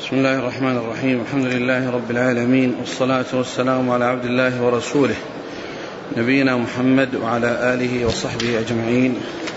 بسم الله الرحمن الرحيم. الحمد لله رب العالمين، والصلاة والسلام على عبد الله ورسوله نبينا محمد وعلى آله وصحبه أجمعين.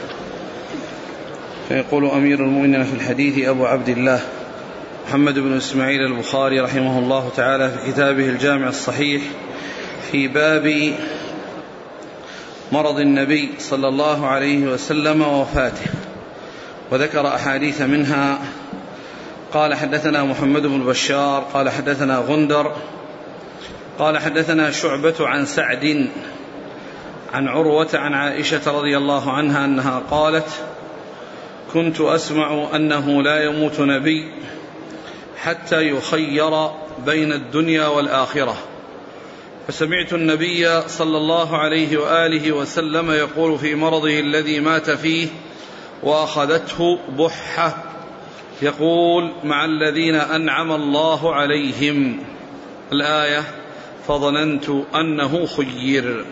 فيقول أمير المؤمنين في الحديث أبو عبد الله محمد بن إسماعيل البخاري رحمه الله تعالى في كتابه الجامع الصحيح في باب مرض النبي صلى الله عليه وسلم ووفاته، وذكر أحاديث منها. قال حدثنا محمد بن بشار قال حدثنا غندر قال حدثنا شعبة عن سعد عن عروة عن عائشة رضي الله عنها أنها قالت: كنت أسمع أنه لا يموت نبي حتى يخير بين الدنيا والآخرة، فسمعت النبي صلى الله عليه وآله وسلم يقول في مرضه الذي مات فيه وأخذته بحة يقول: مع الذين أنعم الله عليهم، الآية، فظننت أنه خير.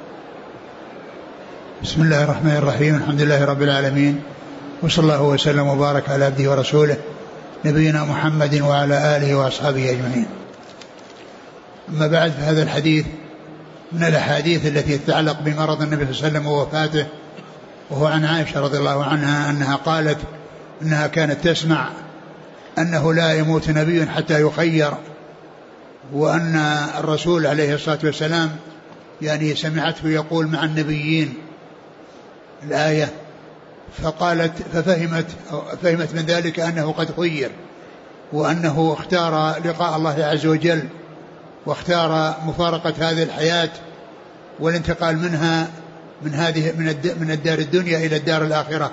بسم الله الرحمن الرحيم. الحمد لله رب العالمين، وصلى الله وسلم وبارك على عبده ورسوله نبينا محمد وعلى آله وأصحابه أجمعين. أما بعد، فهذا الحديث من الأحاديث التي تتعلق بمرض النبي صلى الله عليه وسلم ووفاته، وهو عن عائشة رضي الله عنها أنها قالت أنها كانت تسمع أنه لا يموت نبي حتى يخير، وأن الرسول عليه الصلاة والسلام يعني سمعته يقول مع النبيين، الآية، ففهمت من ذلك أنه قد خير، وأنه اختار لقاء الله عز وجل، واختار مفارقة هذه الحياة والانتقال منها من الدار الدنيا إلى الدار الآخرة.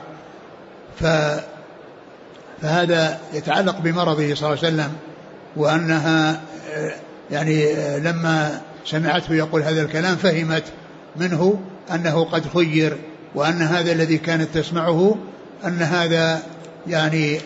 فهذا يتعلق بمرضه صلى الله عليه وسلم، وأنها يعني لما سمعته يقول هذا الكلام فهمت منه أنه قد خير، وأن هذا الذي كانت تسمعه أن هذا يعني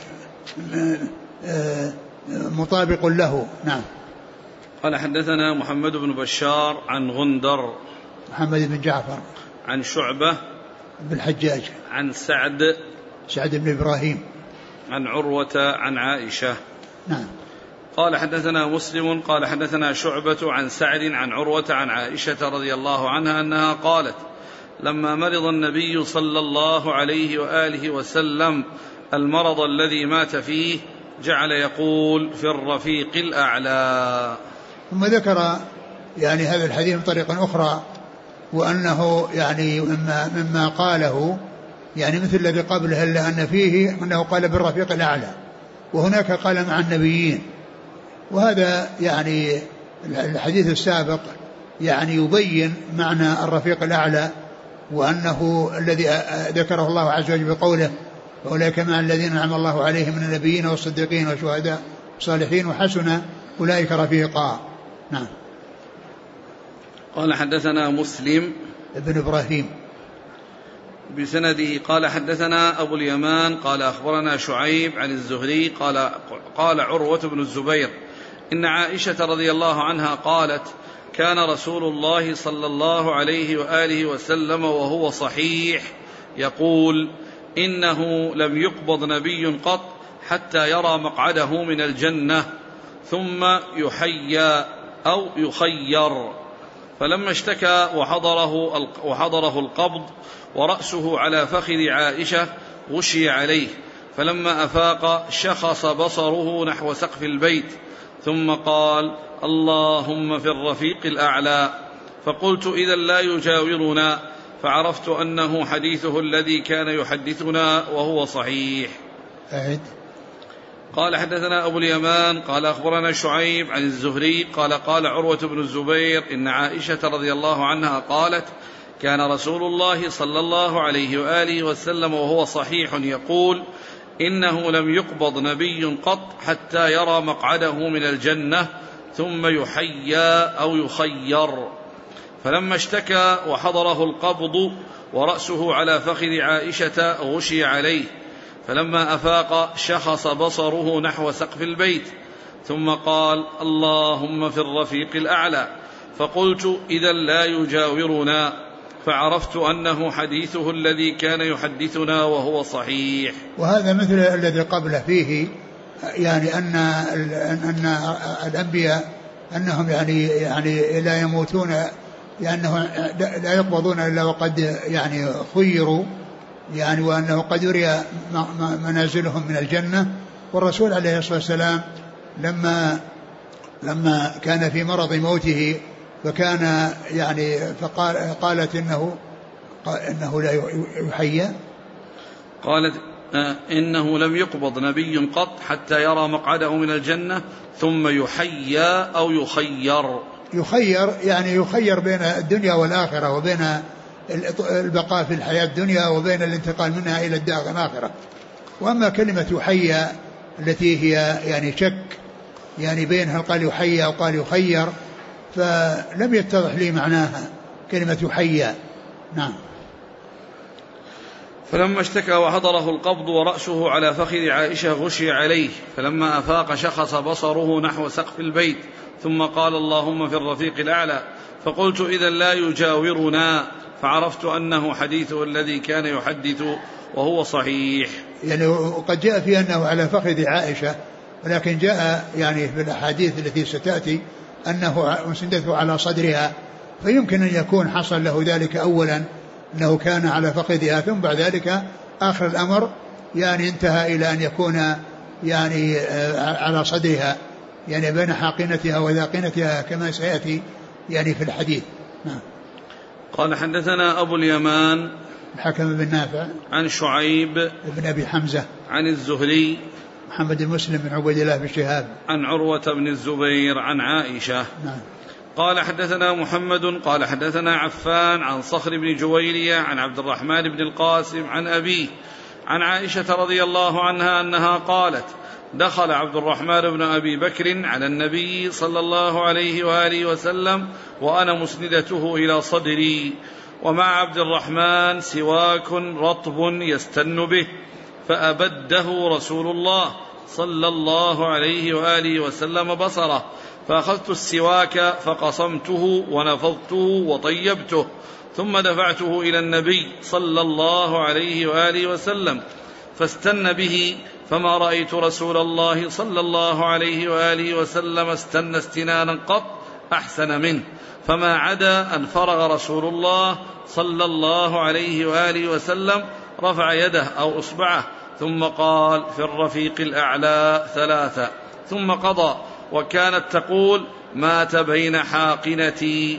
مطابق له. نعم. قال حدثنا محمد بن بشار عن غندر محمد بن جعفر عن شعبة بن الحجاج عن سعد بن إبراهيم عن عروة عن عائشة. نعم. قال حدثنا مسلم قال حدثنا شعبة عن سعد عن عروة عن عائشة رضي الله عنها أنها قالت: لما مرض النبي صلى الله عليه وآله وسلم المرض الذي مات فيه جعل يقول: في الرفيق الأعلى. ثم ذكر يعني هذا الحديث بطريقة أخرى، وأنه يعني مما قاله يعني مثل الذي قبله، إلا أن فيه أنه قال بالرفيق الأعلى، وهناك قال مع النبيين. وهذا يعني الحديث السابق يعني يبين معنى الرفيق الأعلى، وأنه الذي ذكره الله عز وجل بقوله: أولئك مع الذين أنعم الله عليهم من النبيين والصديقين والشهداء والصالحين وحسن أولئك رفيقا. نعم. قال حدثنا مسلم ابن إبراهيم بسنده قال حدثنا أبو اليمان قال أخبرنا شعيب عن الزهري قال عروة بن الزبير: إن عائشة رضي الله عنها قالت: كان رسول الله صلى الله عليه وآله وسلم وهو صحيح يقول: إنه لم يقبض نبي قط حتى يرى مقعده من الجنة ثم يحيى أو يخير. فلما اشتكى وحضره القبض ورأسه على فخذ عائشة غشي عليه، فلما أفاق شخص بصره نحو سقف البيت ثم قال: اللهم في الرفيق الأعلى. فقلت: إذا لا يجاورنا، فعرفت أنه حديثه الذي كان يحدثنا وهو صحيح. قال حدثنا أبو اليمان قال أخبرنا شعيب عن الزهري قال عروة بن الزبير: إن عائشة رضي الله عنها قالت: كان رسول الله صلى الله عليه وآله وسلم وهو صحيح يقول: إنه لم يقبض نبي قط حتى يرى مقعده من الجنة ثم يحيى أو يخير. فلما اشتكى وحضره القبض ورأسه على فخذ عائشة غشي عليه، فلما أفاق شخص بصره نحو سقف البيت ثم قال: اللهم في الرفيق الأعلى. فقلت: إذا لا يجاورنا، فعرفت أنه حديثه الذي كان يحدثنا وهو صحيح. وهذا مثل الذي قبله فيه يعني أن الأنبياء أنهم يعني لا يموتون، لأنه لا يقبضون إلا وقد يعني خيروا، يعني وأنه قد يري منازلهم من الجنة. والرسول عليه الصلاة والسلام لما كان في مرض موته فكان يعني قالت إنه لا يحيى، قالت إنه لم يقبض نبي قط حتى يرى مقعده من الجنة ثم يحيى أو يخير، يعني يخير بين الدنيا والآخرة، وبين البقاء في الحياة الدنيا وبين الانتقال منها إلى الدار الآخرة. وأما كلمة يحيى التي هي يعني شك يعني بينها قال يحيى أو قال يخير، فلم يتضح لي معناها كلمة يحيى. نعم. فلما اشتكى وحضره القبض ورأسه على فخذ عائشة غشي عليه، فلما أفاق شخص بصره نحو سقف البيت، ثم قال اللهم في الرفيق الأعلى، فقلت إذا لا يجاورنا، فعرفت أنه حديثه الذي كان يحدث وهو صحيح. يعني وقد جاء في أنه على فخذ عائشة، ولكن جاء يعني في الأحاديث التي ستأتي أنه مسندته على صدرها، فيمكن أن يكون حصل له ذلك أولا أنه كان على فخذها، ثم بعد ذلك آخر الأمر يعني انتهى إلى أن يكون يعني على صدرها، يعني بين حاقنتها وذاقنتها كما سيأتي يعني في الحديث. نعم. قال حدثنا أبو اليمان الحكم بن نافع عن شعيب بن أبي حمزة عن الزهري محمد المسلم بن عبيد الله بن شهاب عن عروة بن الزبير عن عائشة. نعم. قال حدثنا محمد قال حدثنا عفان عن صخر بن جويرية عن عبد الرحمن بن القاسم عن أبيه عن عائشة رضي الله عنها أنها قالت دخل عبد الرحمن بن أبي بكر على النبي صلى الله عليه وآله وسلم وأنا مسندته إلى صدري، ومع عبد الرحمن سواك رطب يستن به، فأبده رسول الله صلى الله عليه وآله وسلم بصره، فأخذت السواك فقصمته ونفضته وطيبته، ثم دفعته إلى النبي صلى الله عليه وآله وسلم فاستن به، فما رأيت رسول الله صلى الله عليه وآله وسلم استن استنانا قط أحسن منه، فما عدا أن فرغ رسول الله صلى الله عليه وآله وسلم رفع يده أو أصبعه ثم قال في الرفيق الأعلى 3 ثم قضى، وكانت تقول مات بين حاقنتي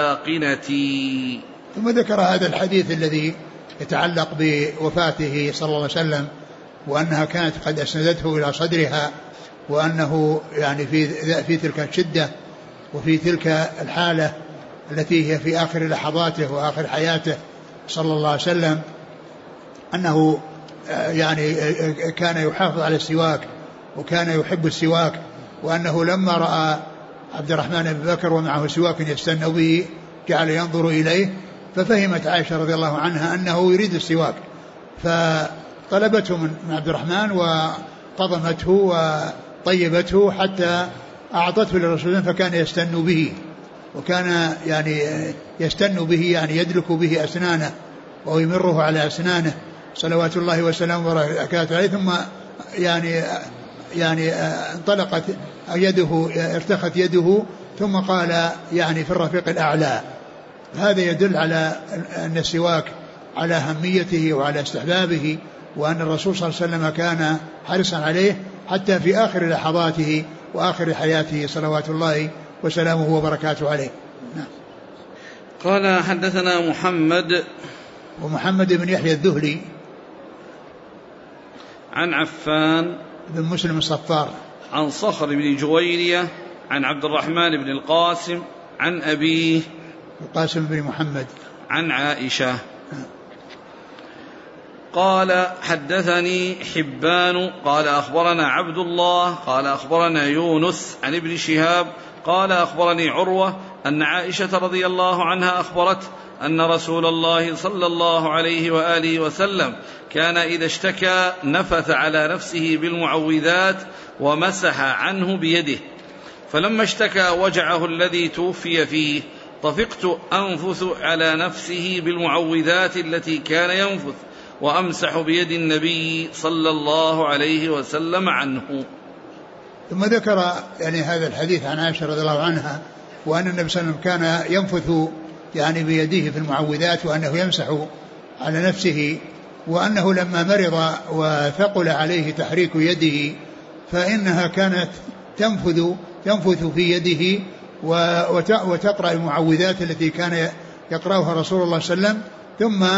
وذاقنتي. ثم ذكر هذا الحديث الذي يتعلق بوفاته صلى الله عليه وسلم، وأنها كانت قد أسندته إلى صدرها، وأنه يعني في تلك الشدة وفي تلك الحالة التي هي في آخر لحظاته وآخر حياته صلى الله عليه وسلم، أنه يعني كان يحافظ على السواك وكان يحب السواك، وأنه لما رأى عبد الرحمن بن بكر ومعه سواك يستن به جعل ينظر إليه، ففهمت عائشة رضي الله عنها أنه يريد السواك، فطلبته من عبد الرحمن وقضمته وطيبته حتى أعطته للرسول، فكان يستن به، وكان يعني يستن به يعني يدلك به أسنانه ويمره على أسنانه صلوات الله وسلامه وبركاته عليه. ثم يعني انطلقت يده، ارتخت يده، ثم قال يعني في الرفيق الأعلى. هذا يدل على أن السواك على أهميته وعلى استحبابه، وأن الرسول صلى الله عليه وسلم كان حريصا عليه حتى في آخر لحظاته وآخر حياته صلوات الله وسلامه وبركاته عليه. نعم. قال حدثنا محمد بن يحيى الذهلي عن عفان بن مسلم الصفار عن صخر بن جويرية عن عبد الرحمن بن القاسم عن أبيه القاسم بن محمد عن عائشة. قال حدثني حبان قال أخبرنا عبد الله قال أخبرنا يونس عن ابن شهاب قال أخبرني عروة أن عائشة رضي الله عنها أخبرت أن رسول الله صلى الله عليه وآله وسلم كان إذا اشتكى نفث على نفسه بالمعوذات ومسح عنه بيده، فلما اشتكى وجعه الذي توفي فيه طفقت أنفث على نفسه بالمعوذات التي كان ينفث وأمسح بيد النبي صلى الله عليه وسلم عنه. ثم ذكر يعني هذا الحديث عن عائشة رضي الله عنها وأن النبي صلى الله عليه وسلم كان ينفث يعني بيده في المعوذات وأنه يمسح على نفسه، وأنه لما مرض وثقل عليه تحريك يده فإنها كانت تنفث في يده وتقرأ المعوذات التي كان يقرأها رسول الله صلى الله عليه وسلم، ثم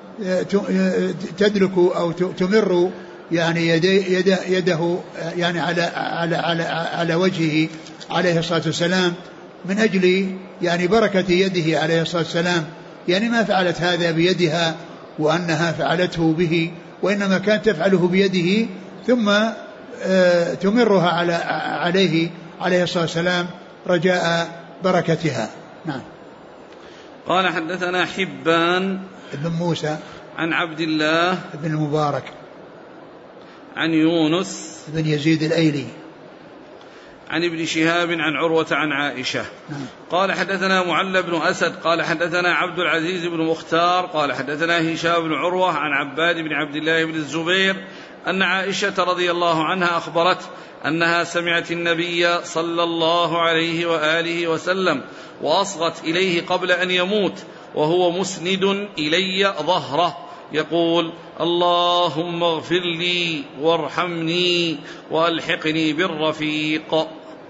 تدلك أو تمر يعني يده يعني على وجهه عليه الصلاة والسلام من أجل يعني بركة يده عليه الصلاة والسلام، يعني ما فعلت هذا بيدها وأنها فعلته به، وإنما كانت تفعله بيده ثم تمرها عليه الصلاة والسلام رجاء بركتها. نعم. قال حدثنا حبان ابن موسى عن عبد الله ابن المبارك عن يونس بن يزيد الأيلي عن ابن شهاب عن عروة عن عائشة. قال حدثنا معل بن أسد قال حدثنا عبد العزيز بن مختار قال حدثنا هشام بن عروة عن عباد بن عبد الله بن الزبير أن عائشة رضي الله عنها أخبرت أنها سمعت النبي صلى الله عليه وآله وسلم وأصغت إليه قبل أن يموت وهو مسند إلي ظهره يقول: اللهم اغفر لي وارحمني وألحقني بالرفيق.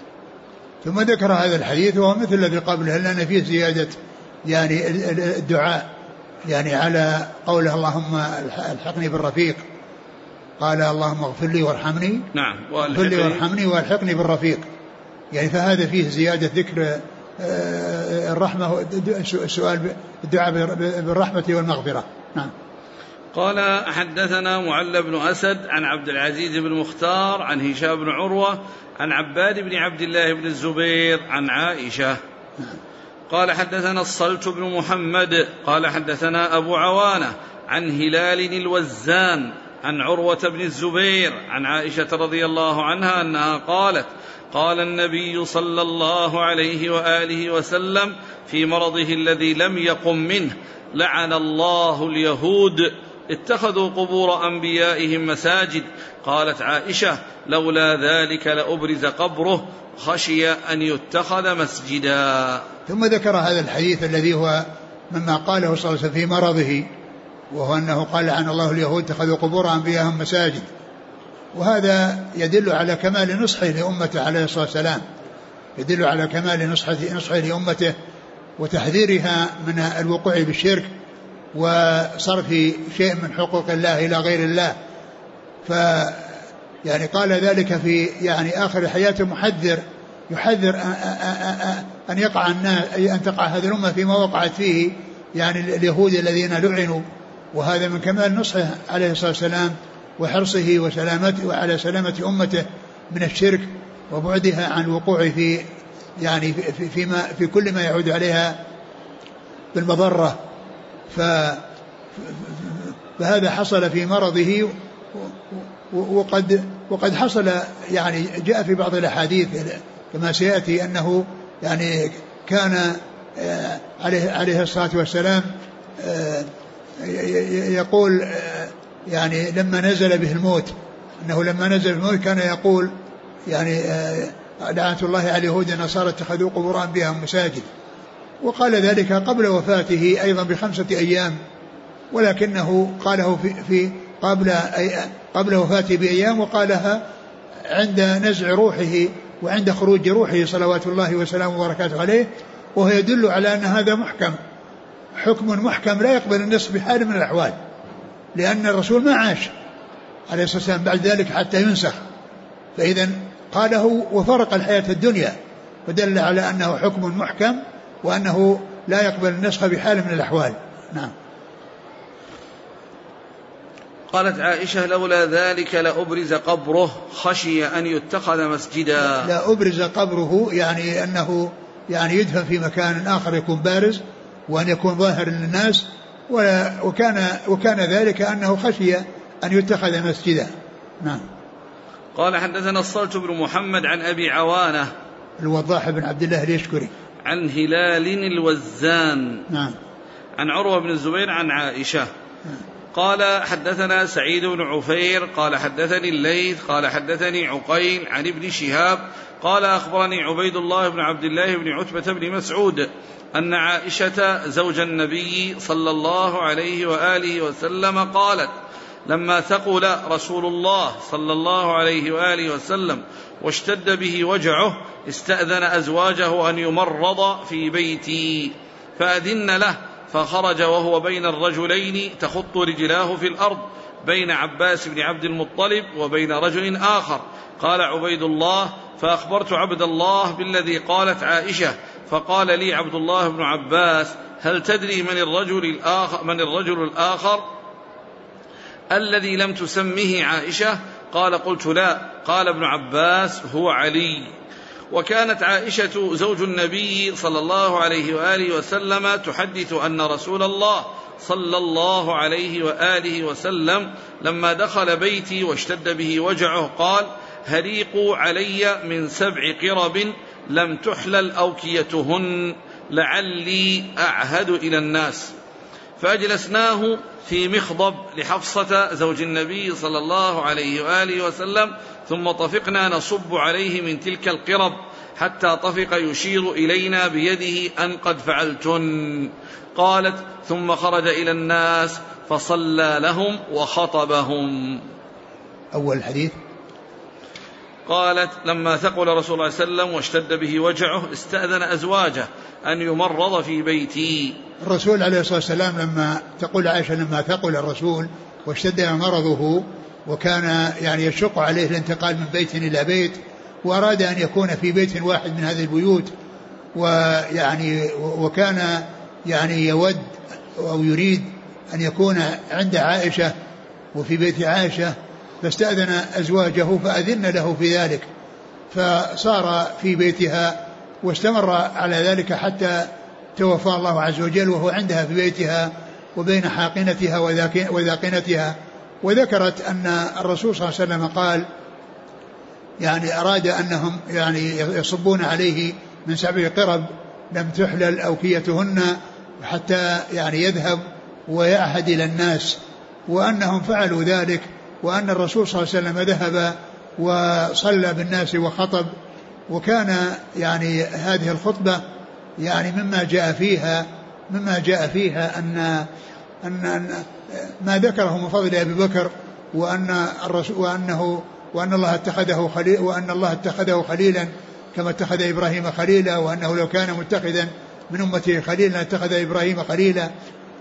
ثم ذكر هذا الحديث وهو مثل الذي قبله لأن فيه زيادة يعني الدعاء يعني على قوله اللهم الحقني بالرفيق، قال اللهم اغفر لي وارحمني. نعم. اغفر لي وارحمني والحقني بالرفيق، يعني فهذا فيه زيادة ذكر الرحمة، السؤال الدعاء بالرحمة والمغفرة. نعم. قال حدثنا معل بن أسد عن عبد العزيز بن مختار عن هشام بن عروة عن عباد بن عبد الله بن الزبير عن عائشة. قال حدثنا الصلت بن محمد قال حدثنا أبو عوانة عن هلال الوزان عن عروة بن الزبير عن عائشة رضي الله عنها أنها قالت: قال النبي صلى الله عليه وآله وسلم في مرضه الذي لم يقم منه: لعن الله اليهود اتخذوا قبور أنبيائهم مساجد. قالت عائشة: لولا ذلك لأبرز قبره خشي أن يتخذ مسجدا. ثم ذكر هذا الحديث الذي هو مما قاله صلى الله عليه وسلم في مرضه، وهو أنه قال: لعن الله اليهود اتخذوا قبور أنبيائهم مساجد، وهذا يدل على كمال نصحه لأمته عليه الصلاة والسلام، يدل على كمال نصحه لأمته وتحذيرها من الوقوع بالشرك وصرف شيء من حقوق الله إلى غير الله. يعني قال ذلك في يعني آخر حياته يحذر أن يقع الناس، أن تقع هذه الأمة فيما وقعت فيه يعني اليهود الذين لعنوا، وهذا من كمال نصحه عليه الصلاة والسلام وحرصه وسلامته وعلى سلامة أمته من الشرك وبعدها عن الوقوع في يعني في كل ما يعود عليها بالمضرة. فهذا حصل في مرضه، وقد حصل يعني جاء في بعض الأحاديث كما سيأتي أنه يعني كان عليه الصلاة والسلام يقول يعني لما نزل به الموت، أنه لما نزل به الموت كان يقول يعني لعنة الله على اليهود والنصارى اتخذوا قبور أنبيائهم مساجد، وقال ذلك قبل وفاته أيضا ب5 أيام، ولكنه قاله في قبل وفاته بأيام، وقالها عند نزع روحه وعند خروج روحه صلوات الله وسلامه وبركاته عليه، وهو يدل على أن هذا حكم محكم لا يقبل النسخ بحال من الأحوال، لأن الرسول ما عاش عليه الصلاة والسلام بعد ذلك حتى ينسخ، فإذا قاله وفرق الحياة الدنيا، فدل على أنه حكم محكم وأنه لا يقبل النسخ بحال من الأحوال. نعم. قالت عائشة: لولا ذلك لأبرز قبره خشي أن يتخذ مسجدا. لا أبرز قبره يعني أنه يعني يدفن في مكان آخر يكون بارز وأن يكون ظاهر للناس، وكان ذلك أنه خشي أن يتخذ مسجدا. نعم. قال حدثنا الصلت بن محمد عن أبي عوانة الوضاح بن عبد الله اليشكري عن هلال الوزان نعم. عن عروة بن الزبير عن عائشة قال حدثنا سعيد بن عفير قال حدثني الليث قال حدثني عقيل عن ابن شهاب قال أخبرني عبيد الله بن عبد الله بن عتبة بن مسعود أن عائشة زوج النبي صلى الله عليه وآله وسلم قالت: لما ثقل رسول الله صلى الله عليه وآله وسلم واشتد به وجعه استأذن أزواجه أن يمرض في بيتي فأذن له، فخرج وهو بين الرجلين تخط رجلاه في الأرض بين عباس بن عبد المطلب وبين رجل آخر. قال عبيد الله: فأخبرت عبد الله بالذي قالت عائشة، فقال لي عبد الله بن عباس: هل تدري من الرجل الآخر الذي لم تسمه عائشة؟ قال: قلت لا. قال ابن عباس: هو علي. وكانت عائشة زوج النبي صلى الله عليه وآله وسلم تحدث أن رسول الله صلى الله عليه وآله وسلم لما دخل بيتي واشتد به وجعه قال: هريقوا علي من 7 قرب لم تحلل أوكيتهن لعلي أعهد إلى الناس. فأجلسناه في مخضب لحفصة زوج النبي صلى الله عليه وآله وسلم، ثم طفقنا نصب عليه من تلك القرب حتى طفق يشير إلينا بيده أن قد فعلتن. قالت: ثم خرج إلى الناس فصلى لهم وخطبهم. أول الحديث. قالت: لما ثقل رسول الله صلى الله عليه وسلم واشتد به وجعه استأذن أزواجه أن يمرض في بيتي. الرسول عليه الصلاة والسلام لما تقول عائشة لما ثقل الرسول واشتد مرضه وكان يعني يشق عليه الانتقال من بيت إلى بيت، وأراد أن يكون في بيت واحد من هذه البيوت، وكان يعني يود أو يريد أن يكون عند عائشة وفي بيت عائشة، فاستأذن أزواجه فأذن له في ذلك، فصار في بيتها واستمر على ذلك حتى توفى الله عز وجل وهو عندها في بيتها وبين حاقنتها وذاقنتها. وذكرت أن الرسول صلى الله عليه وسلم قال يعني أراد أنهم يعني يصبون عليه من 7 قرب لم تحلل أوكيتهن حتى يعني يذهب ويعهد إلى الناس، وأنهم فعلوا ذلك، وأن الرسول صلى الله عليه وسلم ذهب وصلى بالناس وخطب. وكان يعني هذه الخطبة يعني مما جاء فيها أن ما ذكره من فضل أبي بكر، وأن الله اتخذه خليلا كما اتخذ إبراهيم خليلا، وأنه لو كان متخذا من أمته خليلا اتخذ إبراهيم خليلا.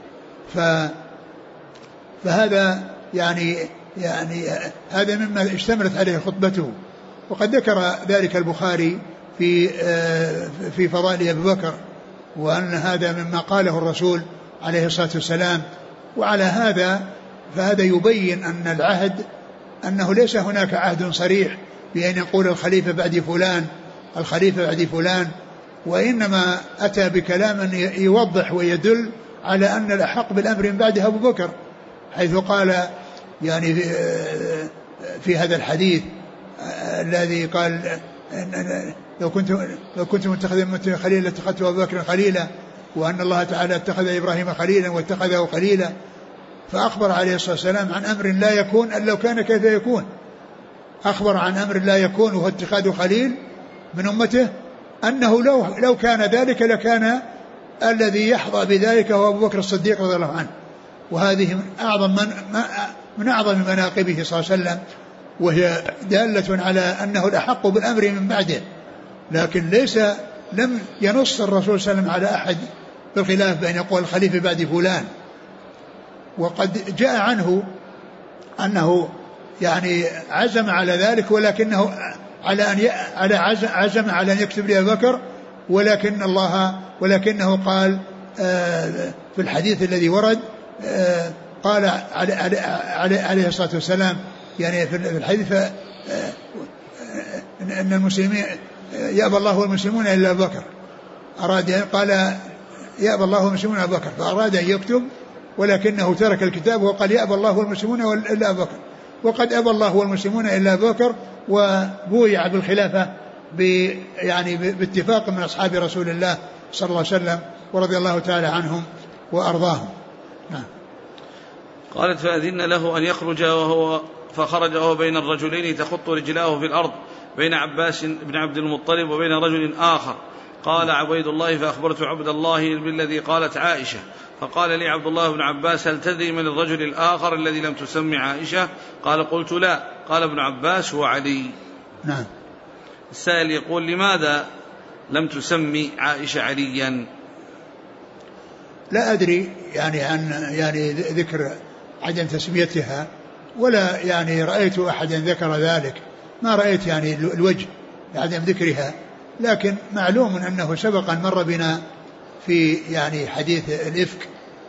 فهذا يعني هذا مما اشتملت عليه خطبته. وقد ذكر ذلك البخاري في فضائل أبي بكر، وأن هذا مما قاله الرسول عليه الصلاة والسلام. وعلى هذا فهذا يبين أن العهد أنه ليس هناك عهد صريح بأن يقول الخليفة بعد فلان، وإنما أتى بكلام يوضح ويدل على أن الأحق بالأمر من بعده أبو بكر، حيث قال يعني في هذا الحديث الذي قال لو كنت متخذا خليلا اتخذت أبو بكر خليلا، وأن الله تعالى اتخذ إبراهيم خليلا واتخذه خليلا. فأخبر عليه الصلاة والسلام عن أمر لا يكون أن لو كان كيف يكون، أخبر عن أمر لا يكون وهو اتخاذ خليل من أمته، أنه لو كان ذلك لكان الذي يحظى بذلك هو أبو بكر الصديق رضي الله عنه. وهذه من أعظم مناقبه صلى الله عليه وسلم، وهي دالة على أنه الأحق بالأمر من بعده. لكن لم ينص الرسول صلى الله عليه وسلم على أحد بالخلاف بأن يقول الخليفة بعد فلان. وقد جاء عنه أنه يعني عزم على ذلك، ولكنه عزم على أن يكتب لأبي بكر، ولكنه قال في الحديث الذي ورد قال عليه الصلاة والسلام يعني في الحديث أن المسلمين يأبى الله والمسلمون إلا أبو بكر، قال يأبى الله والمسلمون إلا أبو بكر، فأراد أن يكتب ولكنه ترك الكتاب وقال يأبى الله والمسلمون إلا أبو بكر، وقد أبى الله والمسلمون إلا أبو بكر، وبويع بالخلافة يعني باتفاق من أصحاب رسول الله صلى الله عليه وسلم ورضي الله تعالى عنهم وأرضاهم. قالت فأذن له أن يخرج فخرج وهو بين الرجلين تخط رجلاه في الأرض بين عباس بن عبد المطلب وبين رجل آخر. قال عبيد الله فأخبرت عبد الله بالذي قالت عائشة، فقال لي عبد الله بن عباس هل تدري من الرجل الآخر الذي لم تسمي عائشة؟ قال قلت لا. قال ابن عباس هو علي. نعم. السائل يقول لماذا لم تسمي عائشة عليا؟ لا أدري يعني عن ذكر عدم تسميتها، ولا يعني رأيت أحدا ذكر ذلك، ما رأيت يعني الوجه لعدم ذكرها، لكن معلوم أنه سبق أن مر بنا في يعني حديث الإفك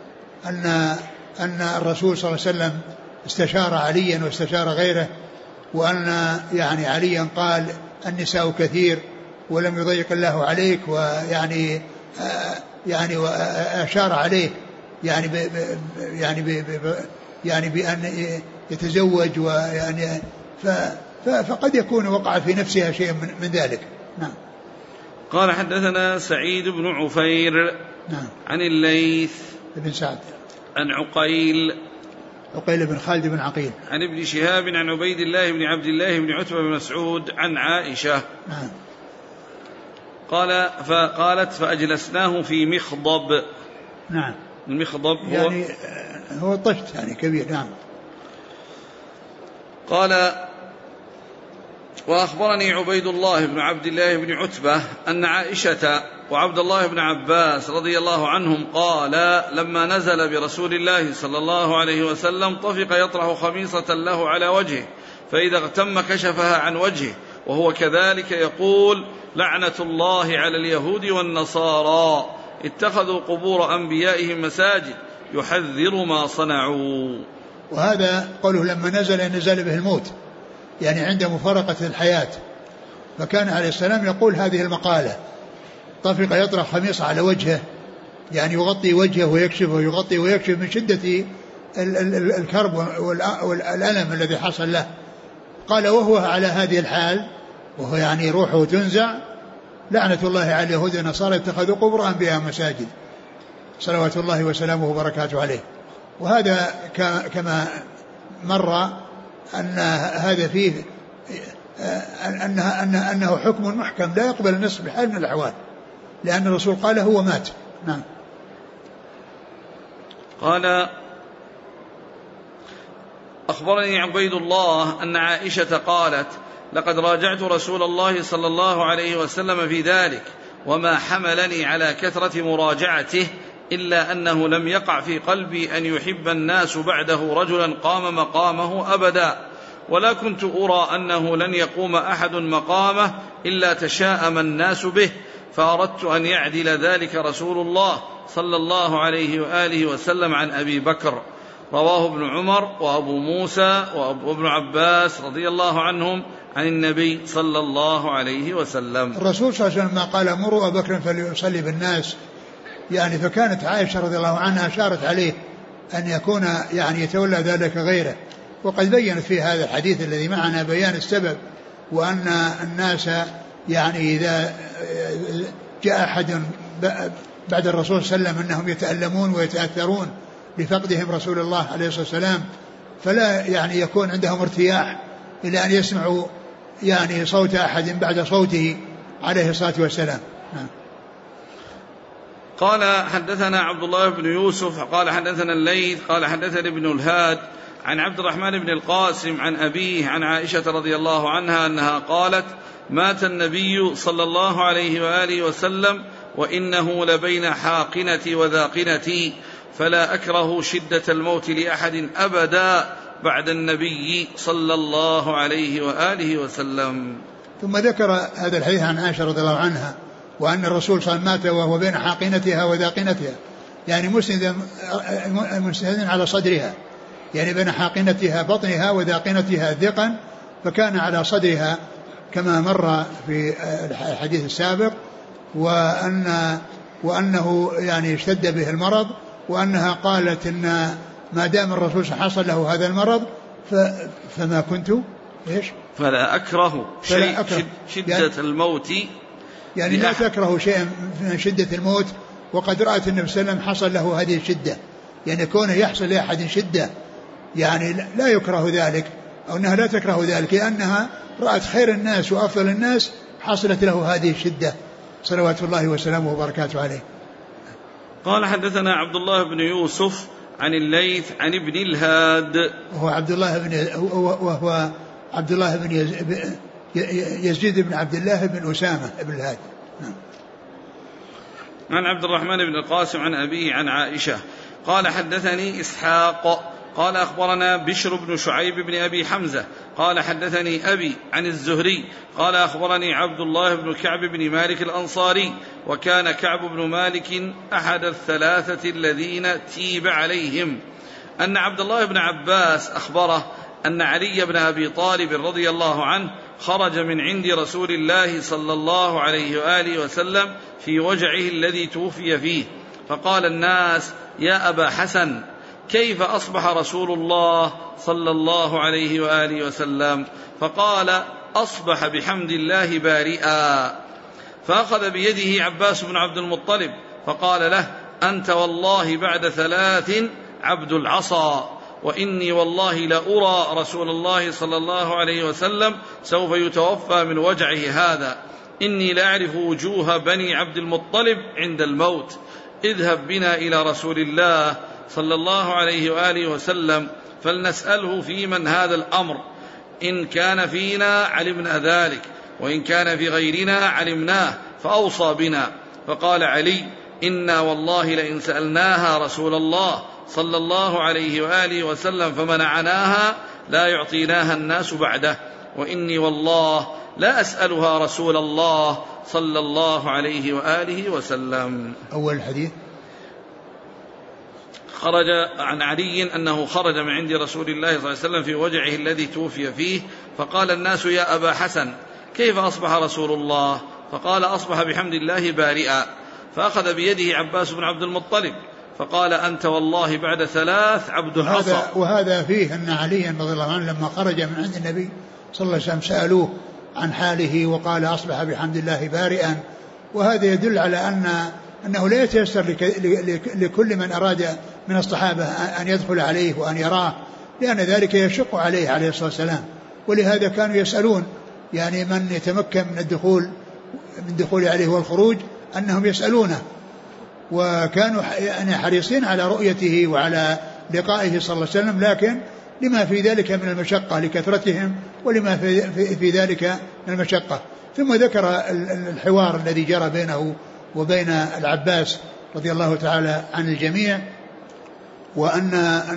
أن الرسول صلى الله عليه وسلم استشار عليا واستشار غيره، وأن يعني عليا قال النساء كثير ولم يضيق الله عليك، ويعني وأشار عليه يعني بأن يتزوج، ويعني فقد يكون وقع في نفسها شيء من ذلك. نعم. قال حدثنا سعيد بن عفير نعم. عن الليث بن سعد عن عقيل بن خالد بن عقيل عن ابن شهاب عن عبيد الله بن عبد الله بن عتبة بن مسعود عن عائشة. نعم. فقالت فأجلسناه في مخضب. نعم. المخضب يعني هو طشت يعني كبير. نعم. قال وأخبرني عبيد الله بن عبد الله بن عتبة أن عائشة وعبد الله بن عباس رضي الله عنهم قال لما نزل برسول الله صلى الله عليه وسلم طفق يطرح خميصة له على وجهه، فإذا اغتم كشفها عن وجهه، وهو كذلك يقول لعنة الله على اليهود والنصارى اتخذوا قبور أنبيائهم مساجد يحذر ما صنعوا. وهذا قوله لما نزل به الموت، يعني عند مفارقة الحياة، فكان عليه السلام يقول هذه المقالة: طفق يطرح خميصة على وجهه، يعني يغطي وجهه ويكشفه، يغطي ويكشف من شدة الكرب والألم الذي حصل له. قال وهو على هذه الحال، وهو يعني روحه تنزع: لعنة الله على اليهود والنصارى اتخذوا قبور أنبيائهم مساجد صلوات الله وسلامه وبركاته عليه. وهذا كما مر أن هذا فيه أنه حكم محكم لا يقبل النص بحال من الأحوال، لأن الرسول قال هو مات. نعم. قال أخبرني عبيد الله أن عائشة قالت لقد راجعت رسول الله صلى الله عليه وسلم في ذلك، وما حملني على كثرة مراجعته إلا أنه لم يقع في قلبي أن يحب الناس بعده رجلا قام مقامه أبدا، ولا كنت أرى أنه لن يقوم أحد مقامه إلا تشاءم الناس به، فأردت أن يعدل ذلك رسول الله صلى الله عليه وآله وسلم عن أبي بكر. رواه ابن عمر وأبو موسى وابن عباس رضي الله عنهم عن النبي صلى الله عليه وسلم. الرسول صلى الله عليه وسلم ما قال مروا أبا بكر فليصلي بالناس، يعني فكانت عائشة رضي الله عنها أشارت عليه أن يكون يعني يتولى ذلك غيره، وقد بينت في هذا الحديث الذي معنا بيان السبب، وأن الناس يعني إذا جاء أحد بعد الرسول صلى الله عليه وسلم أنهم يتألمون ويتأثرون لفقدهم رسول الله عليه الصلاة والسلام، فلا يعني يكون عندهم ارتياح إلى أن يسمعوا يعني صوت أحد بعد صوته عليه الصلاة والسلام. قال حدثنا عبد الله بن يوسف قال حدثنا الليث قال حدثنا ابن الهاد عن عبد الرحمن بن القاسم عن أبيه عن عائشة رضي الله عنها أنها قالت مات النبي صلى الله عليه وآله وسلم وإنه لبين حاقنتي وذاقنتي، فلا أكره شدة الموت لأحد أبدا بعد النبي صلى الله عليه وآله وسلم. ثم ذكر هذا الحديث عن عائشة رضي الله عنها وأن الرسول صلى الله عليه وسلم مات وهو بين حاقنتها وذاقنتها، يعني مسند على صدرها، يعني بين حاقنتها بطنها وذاقنتها ذقا، فكان على صدرها كما مر في الحديث السابق، وأنه يعني اشتد به المرض، وأنها قالت إن ما دام الرسول حصل له هذا المرض فما كنت إيش فلا أكره شدة يعني الموت، يعني لا تكره شيئا من شدة الموت، وقد رأت النبي صلى الله عليه وسلم حصل له هذه الشدة، يعني كونه يحصل لأحد شدة يعني لا يكره ذلك، أو أنها لا تكره ذلك، لأنها رأت خير الناس وأفضل الناس حصلت له هذه الشدة صلوات الله وسلامه وبركاته عليه. قال حدثنا عبد الله بن يوسف عن الليث عن ابن الهاد وهو عبد الله بن يزيد بن عبد الله بن أسامة بن الهاد. عن عبد الرحمن بن القاسم عن أبيه عن عائشة قال حدثني إسحاق قال أخبرنا بشر بن شعيب بن أبي حمزة قال حدثني أبي عن الزهري قال أخبرني عبد الله بن كعب بن مالك الأنصاري وكان كعب بن مالك أحد الثلاثة الذين تيب عليهم أن عبد الله بن عباس أخبره أن علي بن أبي طالب رضي الله عنه خرج من عند رسول الله صلى الله عليه وآله وسلم في وجعه الذي توفي فيه، فقال الناس: يا أبا حسن، كيف أصبح رسول الله صلى الله عليه وآله وسلم؟ فقال: أصبح بحمد الله بارئا. فأخذ بيده عباس بن عبد المطلب فقال له: أنت والله بعد 3 عبد العصا، وإني والله لأرى رسول الله صلى الله عليه وسلم سوف يتوفى من وجعه هذا، إني لأعرف وجوه بني عبد المطلب عند الموت، اذهب بنا إلى رسول الله صلى الله عليه وآله وسلم فلنسأله في من هذا الأمر، إن كان فينا علمنا ذلك، وإن كان في غيرنا علمناه، فأوصى بنا. فقال علي: إنا والله لئن سألناها رسول الله صلى الله عليه وآله وسلم فمنعناها لا يعطيناها الناس بعده، وإني والله لا أسألها رسول الله صلى الله عليه وآله وسلم. أول الحديث خرج عن علي أنه خرج من عند رسول الله صلى الله عليه وسلم في وجعه الذي توفي فيه، فقال الناس: يا أبا حسن، كيف أصبح رسول الله؟ فقال: أصبح بحمد الله بارئا. فأخذ بيده عباس بن عبد المطلب فقال: أنت والله بعد 3 عبد العصا. وهذا فيه أن علي رضي الله عنه لما خرج من عند النبي صلى الله عليه وسلم سألوه عن حاله وقال: أصبح بحمد الله بارئا، وهذا يدل على أنه لا يتيسر لكل من أراد من الصحابة أن يدخل عليه وأن يراه، لأن ذلك يشق عليه عليه الصلاة والسلام، ولهذا كانوا يسألون يعني من يتمكن من دخول عليه والخروج أنهم يسألونه، وكانوا يعني حريصين على رؤيته وعلى لقائه صلى الله عليه وسلم، لكن لما في ذلك من المشقة لكثرتهم ولما في ذلك من المشقة. ثم ذكر الحوار الذي جرى بينه وبين العباس رضي الله تعالى عن الجميع، وأن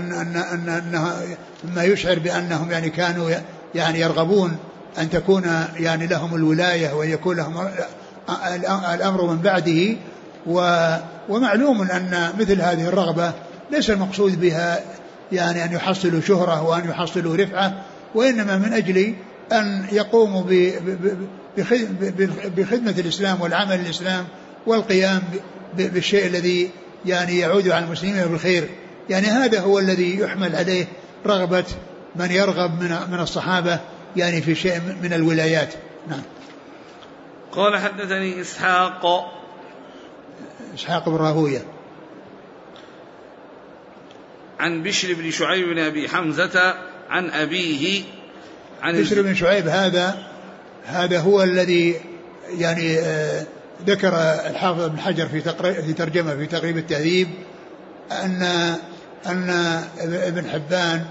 مما يشعر بأنهم يعني كانوا يعني يرغبون أن تكون يعني لهم الولاية وأن يكون لهم الأمر من بعده، ومعلوم أن مثل هذه الرغبة ليس المقصود بها يعني أن يحصلوا شهرة وأن يحصلوا رفعة، وإنما من أجل أن يقوموا بخدمة الإسلام والعمل الإسلام والقيام بالشيء الذي يعني يعود على المسلمين بالخير. يعني هذا هو الذي يحمل عليه رغبة من يرغب من الصحابة يعني في شيء من الولايات. نعم. قال حدثني إسحاق بن راهوية عن بشر بن شعيب بن أبي حمزة عن أبيه عن بشر بن شعيب هذا هو الذي يعني ذكر الحافظ ابن حجر في ترجمة في تقريب التهذيب أن ابن حبان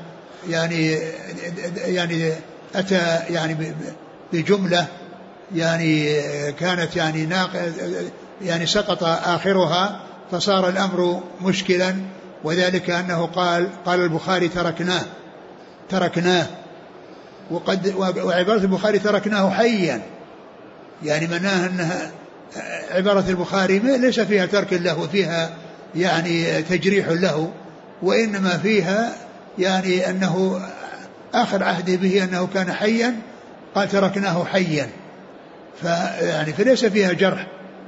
يعني أتى يعني بجملة يعني كانت يعني سقط آخرها فصار الأمر مشكلا، وذلك أنه قال البخاري تركناه وعبارة البخاري تركناه حيا، يعني معناها أنها عبارة البخاري ليس فيها ترك له، فيها يعني تجريح له، وإنما فيها يعني أنه آخر عهده به أنه كان حيا، قال تركناه حيا، فليس فيها جرح،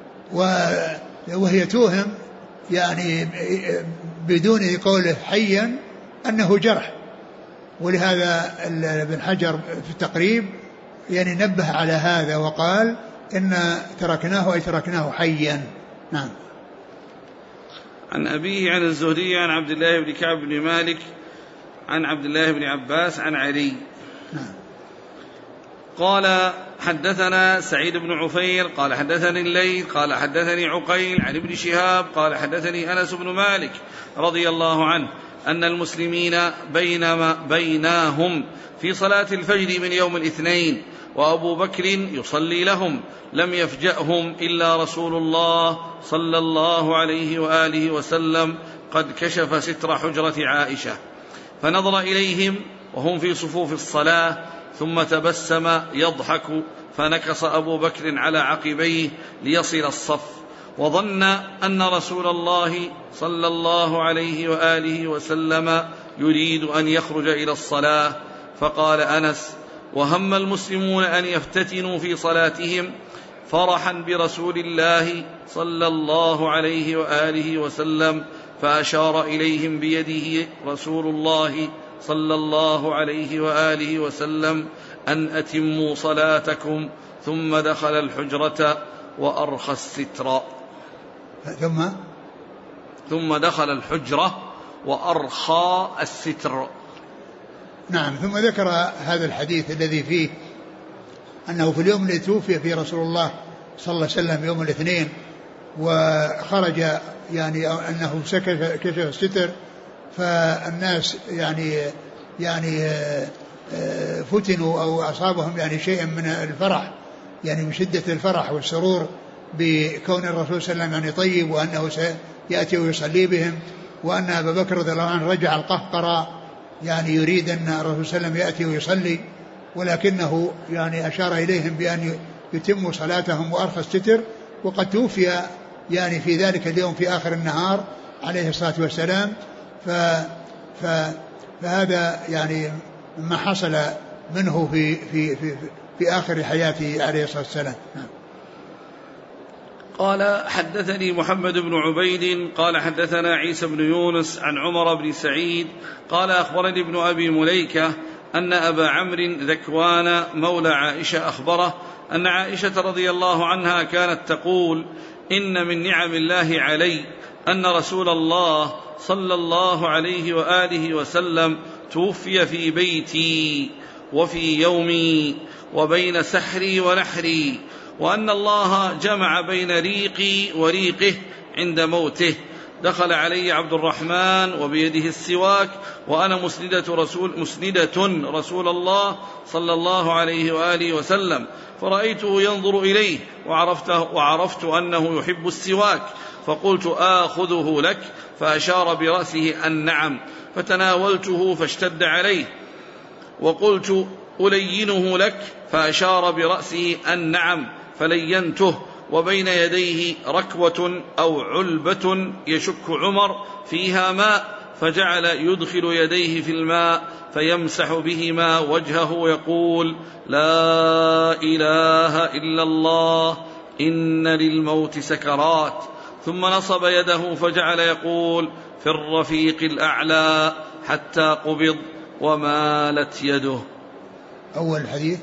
وهي توهم يعني بدون قوله حيا أنه جرح، ولهذا ابن حجر في التقريب يعني نبه على هذا وقال إن تركناه أي تركناه حيا. نعم. عن أبيه عن الزهري عن عبد الله بن كعب بن مالك عن عبد الله بن عباس عن علي. قال حدثنا سعيد بن عفير قال حدثني الليث قال حدثني عقيل عن ابن شهاب قال حدثني أنس بن مالك رضي الله عنه أن المسلمين بينهم في صلاة الفجر من يوم الاثنين وأبو بكر يصلي لهم لم يفجأهم إلا رسول الله صلى الله عليه وآله وسلم قد كشف ستر حجرة عائشة فنظر إليهم وهم في صفوف الصلاة ثم تبسم يضحك فنكص أبو بكر على عقبيه ليصل الصف وظن أن رسول الله صلى الله عليه وآله وسلم يريد أن يخرج إلى الصلاة. فقال أنس وهم المسلمون أن يفتتنوا في صلاتهم فرحا برسول الله صلى الله عليه وآله وسلم فأشار إليهم بيده رسول الله صلى الله عليه وآله وسلم أن أتموا صلاتكم ثم دخل الحجرة وأرخى الستر ثم دخل الحجرة وأرخى الستر. نعم. ثم ذكر هذا الحديث الذي فيه أنه في اليوم الذي توفي فيه رسول الله صلى الله عليه وسلم يوم الاثنين وخرج يعني أنه كشف الستر فالناس يعني فتنوا أو أصابهم يعني شيء من الفرح يعني من شدة الفرح والسرور بكون الرسول صلى الله عليه وسلم يعني طيب وأنه سيأتي ويصلي بهم وأن أبا بكر رضي الله عنه رجع القهقرى يعني يريد أن الرسول صلى الله عليه وسلم يأتي ويصلي ولكنه يعني أشار إليهم بأن يتموا صلاتهم وأرخى الستر وقد توفي يعني في ذلك اليوم في آخر النهار عليه الصلاة والسلام. فهذا يعني ما حصل منه في آخر حياته عليه الصلاة والسلام. قال حدثني محمد بن عبيد قال حدثنا عيسى بن يونس عن عمر بن سعيد قال أخبرني ابن أبي مليكة أن أبا عمرو ذكوان مولى عائشة أخبره أن عائشة رضي الله عنها كانت تقول إن من نعم الله علي أن رسول الله صلى الله عليه وآله وسلم توفي في بيتي وفي يومي وبين سحري ونحري وأن الله جمع بين ريقي وريقه عند موته. دخل علي عبد الرحمن وبيده السواك وأنا مسندة رسول الله صلى الله عليه وآله وسلم فرأيته ينظر إليه وعرفت أنه يحب السواك فقلت آخذه لك فأشار برأسه أن نعم فتناولته فاشتد عليه وقلت ألينه لك فأشار برأسه أن نعم فلينته وبين يديه ركوة أو علبة يشك عمر فيها ماء فجعل يدخل يديه في الماء فيمسح بهما وجهه ويقول لا إله إلا الله إن للموت سكرات ثم نصب يده فجعل يقول في الرفيق الأعلى حتى قبض ومالت يده. أول الحديث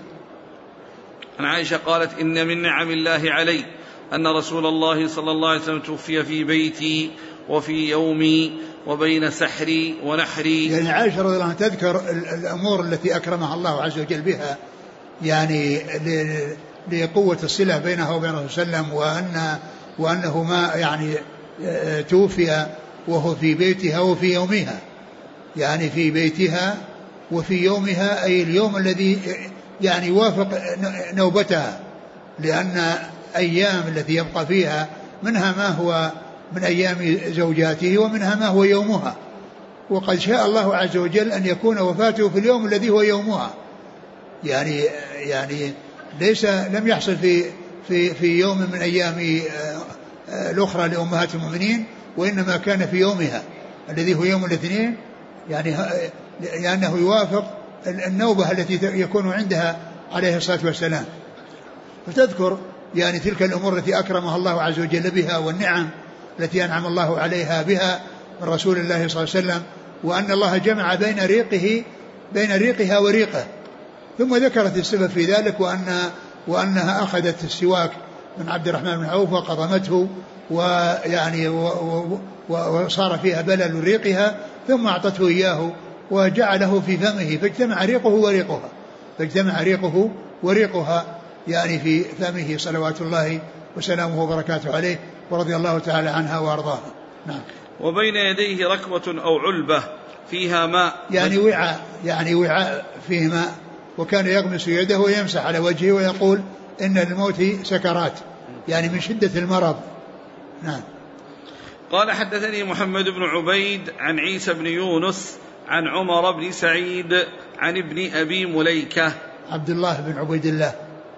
عن عائشة قالت إن من نعم الله علي أن رسول الله صلى الله عليه وسلم توفي في بيتي وفي يومي وبين سحري ونحري. يعني عائشة رضي الله عنها تذكر الأمور التي أكرمها الله عز وجل بها يعني لقوة الصلة بينها وبين الرسول صلى الله عليه وسلم وأنه ما يعني توفي وهو في بيتها وفي يومها يعني في بيتها وفي يومها أي اليوم الذي يعني يوافق نوبتها لأن أيام التي يبقى فيها منها ما هو من أيام زوجاته ومنها ما هو يومها وقد شاء الله عز وجل أن يكون وفاته في اليوم الذي هو يومها يعني لم يحصل في يوم من أيام الأخرى لأمهات المؤمنين وإنما كان في يومها الذي هو يوم الاثنين يعني لأنه يوافق النوبة التي يكون عندها عليه الصلاة والسلام. فتذكر يعني تلك الأمور التي أكرمها الله عز وجل بها والنعم التي أنعم الله عليها بها من رسول الله صلى الله عليه وسلم وأن الله جمع بين ريقها وريقه. ثم ذكرت السبب في ذلك وأنها أخذت السواك من عبد الرحمن بن عوف وقضمته ويعني وصار فيها بلل ريقها ثم أعطته إياه وجعله في فمه فاجتمع ريقه وريقها يعني في فمه صلوات الله وسلامه وبركاته عليه، ورضي الله تعالى عنها وأرضاها. نعم. وبين يديه ركوة أو علبة فيها ماء، يعني وعاء فيه ماء، وكان يغمس يده ويمسح على وجهه ويقول إن الموت سكرات، يعني من شدة المرض. نعم. قال حدثني محمد بن عبيد عن عيسى بن يونس عن عمر بن سعيد عن ابن أبي مليكة عبد الله بن عبيد الله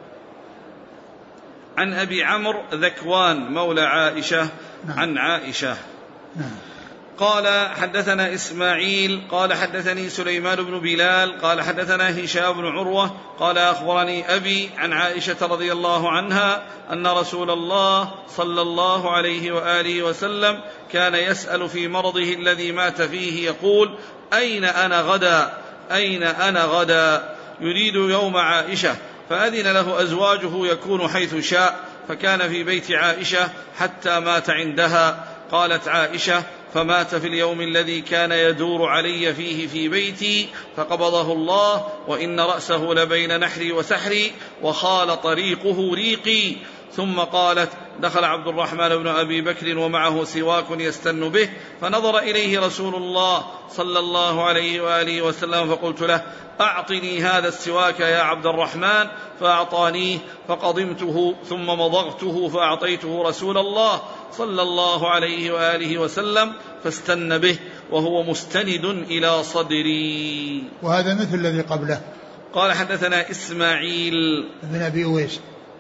عن أبي عمرو ذكوان مولى عائشة. نعم. عن عائشة. نعم. قال حدثنا إسماعيل قال حدثني سليمان بن بلال قال حدثنا هشام بن عروة قال أخبرني أبي عن عائشة رضي الله عنها أن رسول الله صلى الله عليه وآله وسلم كان يسأل في مرضه الذي مات فيه يقول أين أنا غدا يريد يوم عائشة، فأذن له أزواجه يكون حيث شاء، فكان في بيت عائشة حتى مات عندها. قالت عائشة فمات في اليوم الذي كان يدور علي فيه في بيتي فقبضه الله، وإن رأسه لبين نحري وسحري وخال طريقه ريقي. ثم قالت دخل عبد الرحمن بن أبي بكر ومعه سواك يستن به، فنظر إليه رسول الله صلى الله عليه وآله وسلم فقلت له أعطني هذا السواك يا عبد الرحمن، فأعطانيه فقضمته ثم مضغته فأعطيته رسول الله صلى الله عليه وآله وسلم فاستن به وهو مستند إلى صدري. وهذا مثل الذي قبله. قال حدثنا إسماعيل بن أبي أويس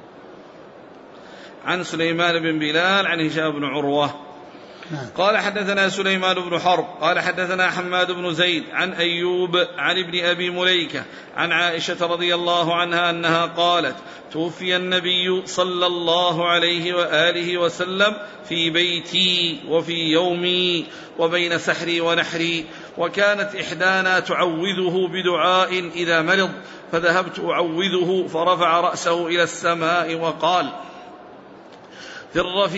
عن سليمان بن بلال عن هشام بن عروة. قال حدثنا سليمان بن حرب قال حدثنا حماد بن زيد عن أيوب عن ابن أبي مليكة عن عائشة رضي الله عنها أنها قالت توفي النبي صلى الله عليه وآله وسلم في بيتي وفي يومي وبين سحري ونحري، وكانت إحدانا تعوذه بدعاء إذا مرض، فذهبت أعوذه فرفع رأسه إلى السماء وقال في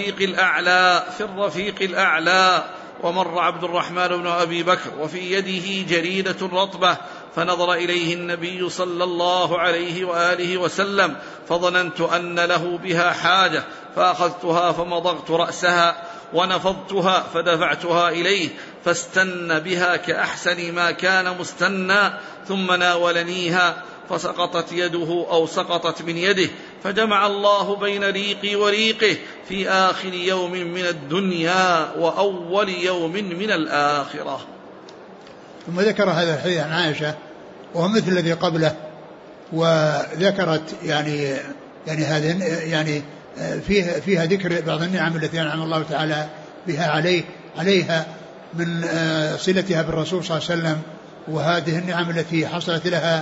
الرفيق الأعلى. ومر عبد الرحمن بن أبي بكر وفي يده جريدة رطبة، فنظر إليه النبي صلى الله عليه وآله وسلم فظننت أن له بها حاجة، فأخذتها فمضغت رأسها ونفضتها فدفعتها إليه فاستن بها كأحسن ما كان مستنا، ثم ناولنيها فسقطت يده أو سقطت من يده، فجمع الله بين ريقي وريقه في آخر يوم من الدنيا وأول يوم من الآخرة. ثم ذكر هذا الحديث عن عائشة وهو مثل الذي قبله، وذكرت يعني هذا يعني فيها ذكر بعض النعم التي أنعم الله تعالى بها عليها من صلتها بالرسول صلى الله عليه وسلم، وهذه النعم التي حصلت لها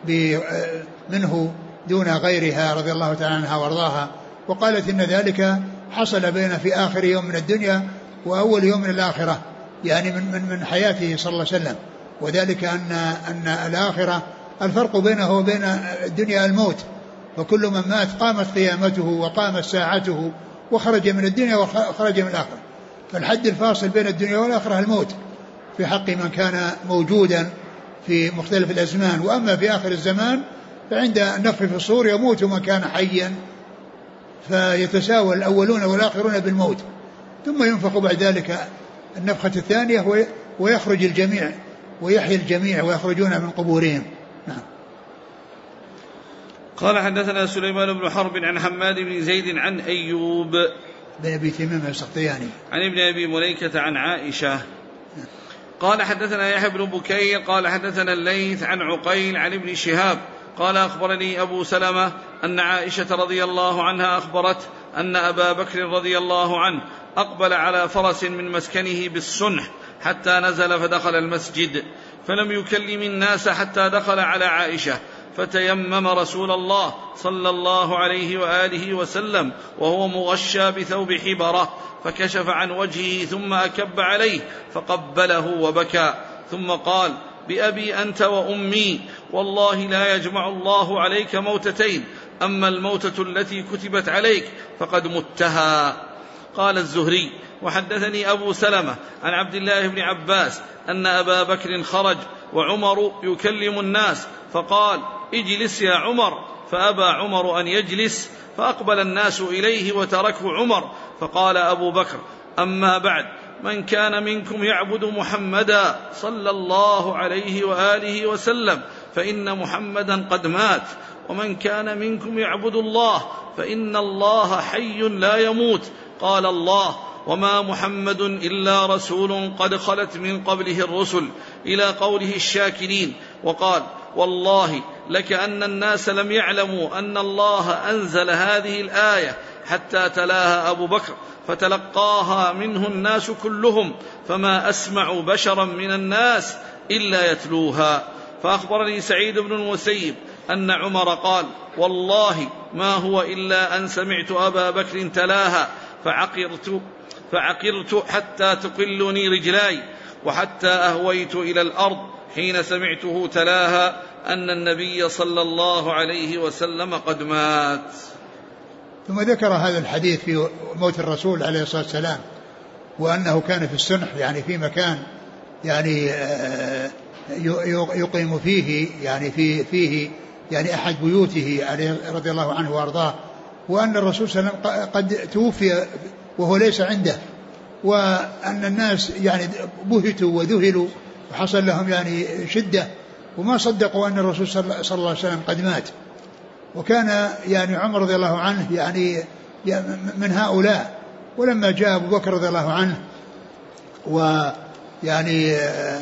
منه دون غيرها رضي الله تعالى عنها وارضاها. وقالت إن ذلك حصل بين في آخر يوم من الدنيا وأول يوم من الآخرة، يعني من حياته صلى الله عليه وسلم، وذلك أن الآخرة الفرق بينه وبين الدنيا الموت، وكل من مات قامت قيامته وقامت ساعته وخرج من الدنيا وخرج من الآخرة، فالحد الفاصل بين الدنيا والآخرة الموت في حق من كان موجودا في مختلف الأزمان. وأما في آخر الزمان فعند النفخ في الصور يموت من كان حيا، فيتساوى الأولون والآخرون بالموت، ثم ينفخ بعد ذلك النفخة الثانية ويخرج الجميع ويحيي الجميع ويخرجون من قبورهم. نعم. قال حدثنا سليمان بن حرب عن حماد بن زيد عن أيوب بن أبي تميم السختياني عن ابن أبي مليكة عن عائشة. قال حدثنا يحيى بن بكير قال حدثنا الليث عن عقيل عن ابن شهاب قال أخبرني أبو سلمة أن عائشة رضي الله عنها أخبرت أن أبا بكر رضي الله عنه أقبل على فرس من مسكنه بالسنح حتى نزل فدخل المسجد، فلم يكلم الناس حتى دخل على عائشة، فتيمم رسول الله صلى الله عليه وآله وسلم وهو مغشى بثوب حبرة، فكشف عن وجهه ثم أكب عليه فقبله وبكى، ثم قال بأبي أنت وأمي والله لا يجمع الله عليك موتتين، أما الموتة التي كتبت عليك فقد متها. قال الزهري: وحدثني أبو سلمة عن عبد الله بن عباس أن أبا بكر خرج وعمر يكلم الناس فقال: اجلس يا عمر، فأبى عمر أن يجلس، فأقبل الناس إليه وتركه عمر، فقال أبو بكر: أما بعد، من كان منكم يعبد محمدا صلى الله عليه وآله وسلم فإن محمدا قد مات، ومن كان منكم يعبد الله فإن الله حي لا يموت. قال الله: وما محمد إلا رسول قد خلت من قبله الرسل، إلى قوله الشاكرين. وقال: والله لكأن الناس لم يعلموا أن الله أنزل هذه الآية حتى تلاها أبو بكر، فتلقاها منه الناس كلهم، فما أسمع بشرا من الناس إلا يتلوها. فأخبرني سعيد بن المسيب أن عمر قال: والله ما هو إلا أن سمعت أبا بكر تلاها فعقرت حتى تقلني رجلاي، وحتى أهويت إلى الأرض حين سمعته تلاها أن النبي صلى الله عليه وسلم قد مات. ثم ذكر هذا الحديث في موت الرسول عليه الصلاة والسلام، وأنه كان في السنح، يعني في مكان يعني يقيم فيه، يعني فيه يعني أحد بيوته عليه رضي الله عنه وأرضاه، وأن الرسول صلى الله عليه وسلم قد توفي وهو ليس عنده، وأن الناس يعني بهتوا وذهلوا وحصل لهم يعني شدة، وما صدقوا أن الرسول صلى الله عليه وسلم قد مات. وكان يعني عمر رضي الله عنه يعني من هؤلاء. ولما جاء أبو بكر رضي الله عنه ويعني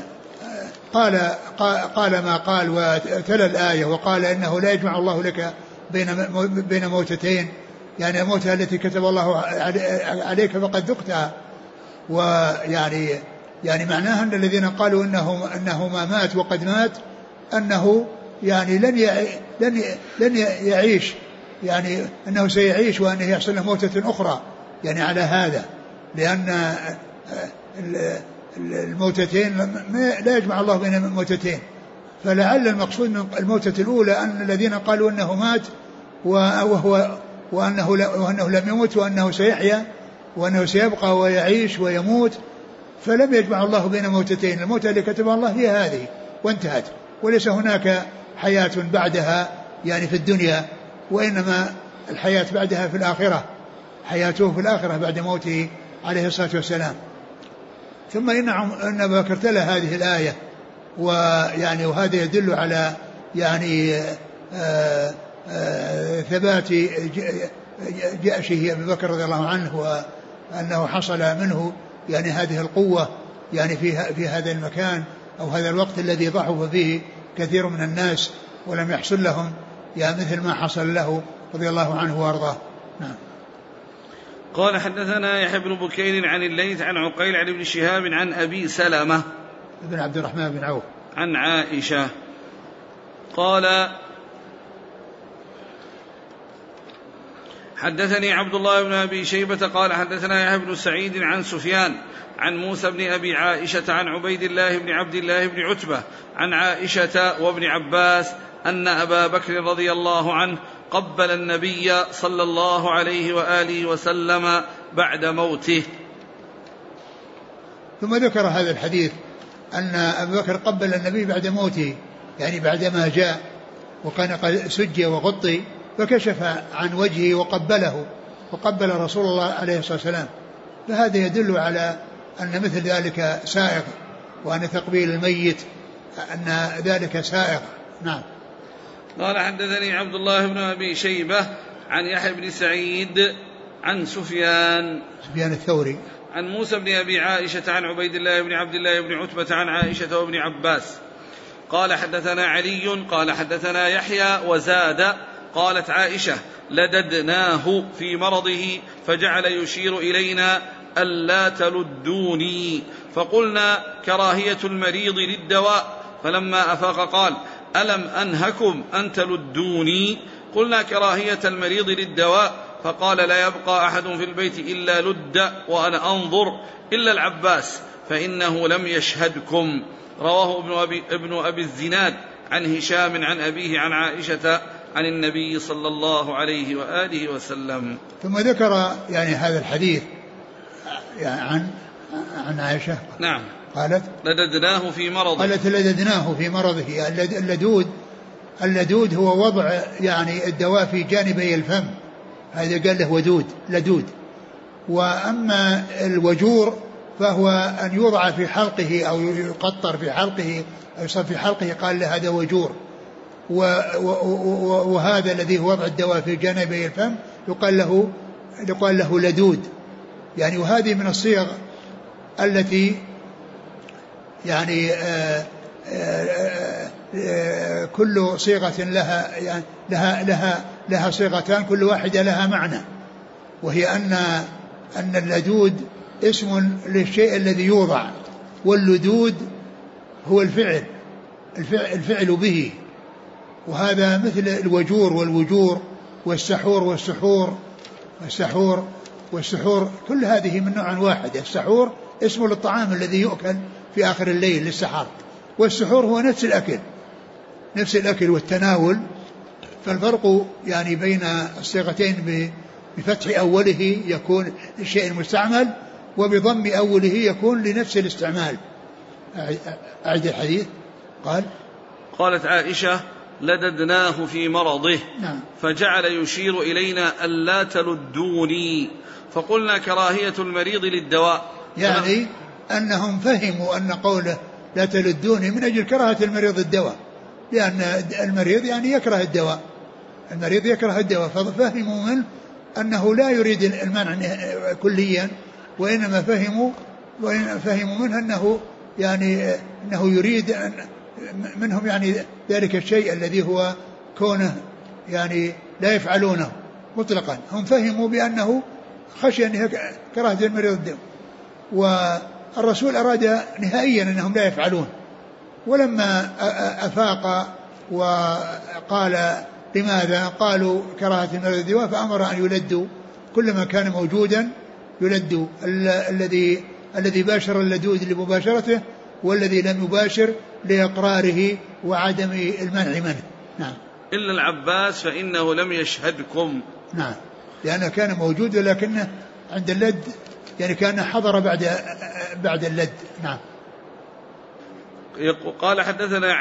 قال ما قال وتلا الآية وقال: إنه لا يجمع الله لك بين موتتين، يعني الموتة التي كتب الله عليك فقد ذقتها. ويعني معناها أن الذين قالوا إنه ما مات وقد مات أنه يعني لن يعيش، يعني أنه سيعيش وأنه يحصل له موتة أخرى، يعني على هذا، لأن الموتتين لا يجمع الله بين الموتتين. فلعل المقصود من الموتة الأولى أن الذين قالوا أنه مات وأنه لم يمت وأنه سيحيا وأنه سيبقى ويعيش ويموت، فلم يجمع الله بين موتتين. الموتة اللي كتبها الله هي هذه وانتهت، وليس هناك حياة بعدها يعني في الدنيا، وإنما الحياة بعدها في الآخرة، حياته في الآخرة بعد موته عليه الصلاة والسلام. ثم إن أبا بكر تلا هذه الآية، ويعني وهذا يدل على يعني ثبات جأشه أبي بكر رضي الله عنه، وأنه حصل منه يعني هذه القوة يعني في هذا المكان أو هذا الوقت الذي ضعف فيه كثير من الناس ولم يحصل لهم يعني مثل ما حصل له رضي الله عنه وارضاه. نعم. قال: حدثنا يحيى بن بكير عن الليث عن عقيل عن ابن شهاب عن أبي سلمة بن عبد الرحمن بن عوف عن عائشة قال: حدثني عبد الله بن أبي شيبة قال: حدثنا يحيى بن سعيد عن سفيان عن موسى بن أبي عائشة عن عبيد الله بن عبد الله بن عتبة عن عائشة وابن عباس أن أبا بكر رضي الله عنه قبل النبي صلى الله عليه وآله وسلم بعد موته. ثم ذكر هذا الحديث أن أبا بكر قبل النبي بعد موته، يعني بعدما جاء وكان قد سجي وغطي، فكشف عن وجهه وقبله، وقبل رسول الله عليه الصلاة والسلام. فهذا يدل على أن مثل ذلك سائغ، وأن تقبيل الميت أن ذلك سائغ. نعم. قال: حدثني عبد الله بن أبي شيبة عن يحيى بن سعيد عن سفيان الثوري عن موسى بن أبي عائشة عن عبيد الله بن عبد الله بن عتبة عن عائشة وابن عباس قال: حدثنا علي قال: حدثنا يحيى وزاد. قالت عائشة: لددناه في مرضه فجعل يشير إلينا ألا تلدوني، فقلنا: كراهية المريض للدواء. فلما أفاق قال: ألم أنهكم أن تلدوني؟ قلنا: كراهية المريض للدواء. فقال: لا يبقى أحد في البيت إلا لد وأنا أنظر إلا العباس فإنه لم يشهدكم. رواه ابن أبي الزناد عن هشام عن أبيه عن عائشة عن النبي صلى الله عليه وآله وسلم. ثم ذكر يعني هذا الحديث يعني عن عائشة نعم قالت لددناه في مرضه. قالت لددناه في مرضه. اللدود هو وضع يعني الدواء في جانبي الفم، هذا قال له ودود لدود. وأما الوجور فهو أن يوضع في حلقه أو يقطر في حلقه أو يصب في حلقه، قال له هذا وجور. وهذا الذي هو وضع الدواء في جانبي الفم يقال له لدود يعني. وهذه من الصيغ التي يعني كل صيغة لها يعني لها صيغتان، كل واحدة لها معنى، وهي أن اللدود اسم للشيء الذي يوضع، واللدود هو الفعل به. وهذا مثل الوجور والوجور والسحور والسحور كل هذه من نوع واحد. السحور اسم للطعام الذي يؤكل في آخر الليل للسحر، والسحور هو نفس الأكل والتناول. فالفرق يعني بين الصيغتين بفتح أوله يكون الشيء المستعمل، وبضم أوله يكون لنفس الاستعمال. أعد الحديث. قالت عائشة لددناه في مرضه. نعم. فجعل يشير إلينا ألا تلدوني، فقلنا كراهية المريض للدواء، يعني أنهم فهموا أن قوله لا تلدوني من أجل كراهة المريض الدواء، لأن المريض يعني يكره الدواء، المريض يكره الدواء، ففهموا منه أنه لا يريد المنع كليا، وإنما فهموا منه أنه يعني أنه يريد منهم يعني ذلك الشيء الذي هو كونه يعني لا يفعلونه مطلقا. هم فهموا بأنه خشي أن كراهة المريض الدواء، والرسول أراد نهائيا أنهم لا يفعلون. ولما أفاق وقال لماذا، قالوا كراهة المريض الدواء، فأمر أن يلدوا كل ما كان موجودا يلدوا، الذي باشر اللدود لمباشرته، والذي لم يباشر لإقراره وعدم المنع منه. نعم. إلا العباس فإنه لم يشهدكم. نعم، لأنه كان موجود ولكنه عند اللد يعني كان حضر بعد اللد. نعم. قال حدثنا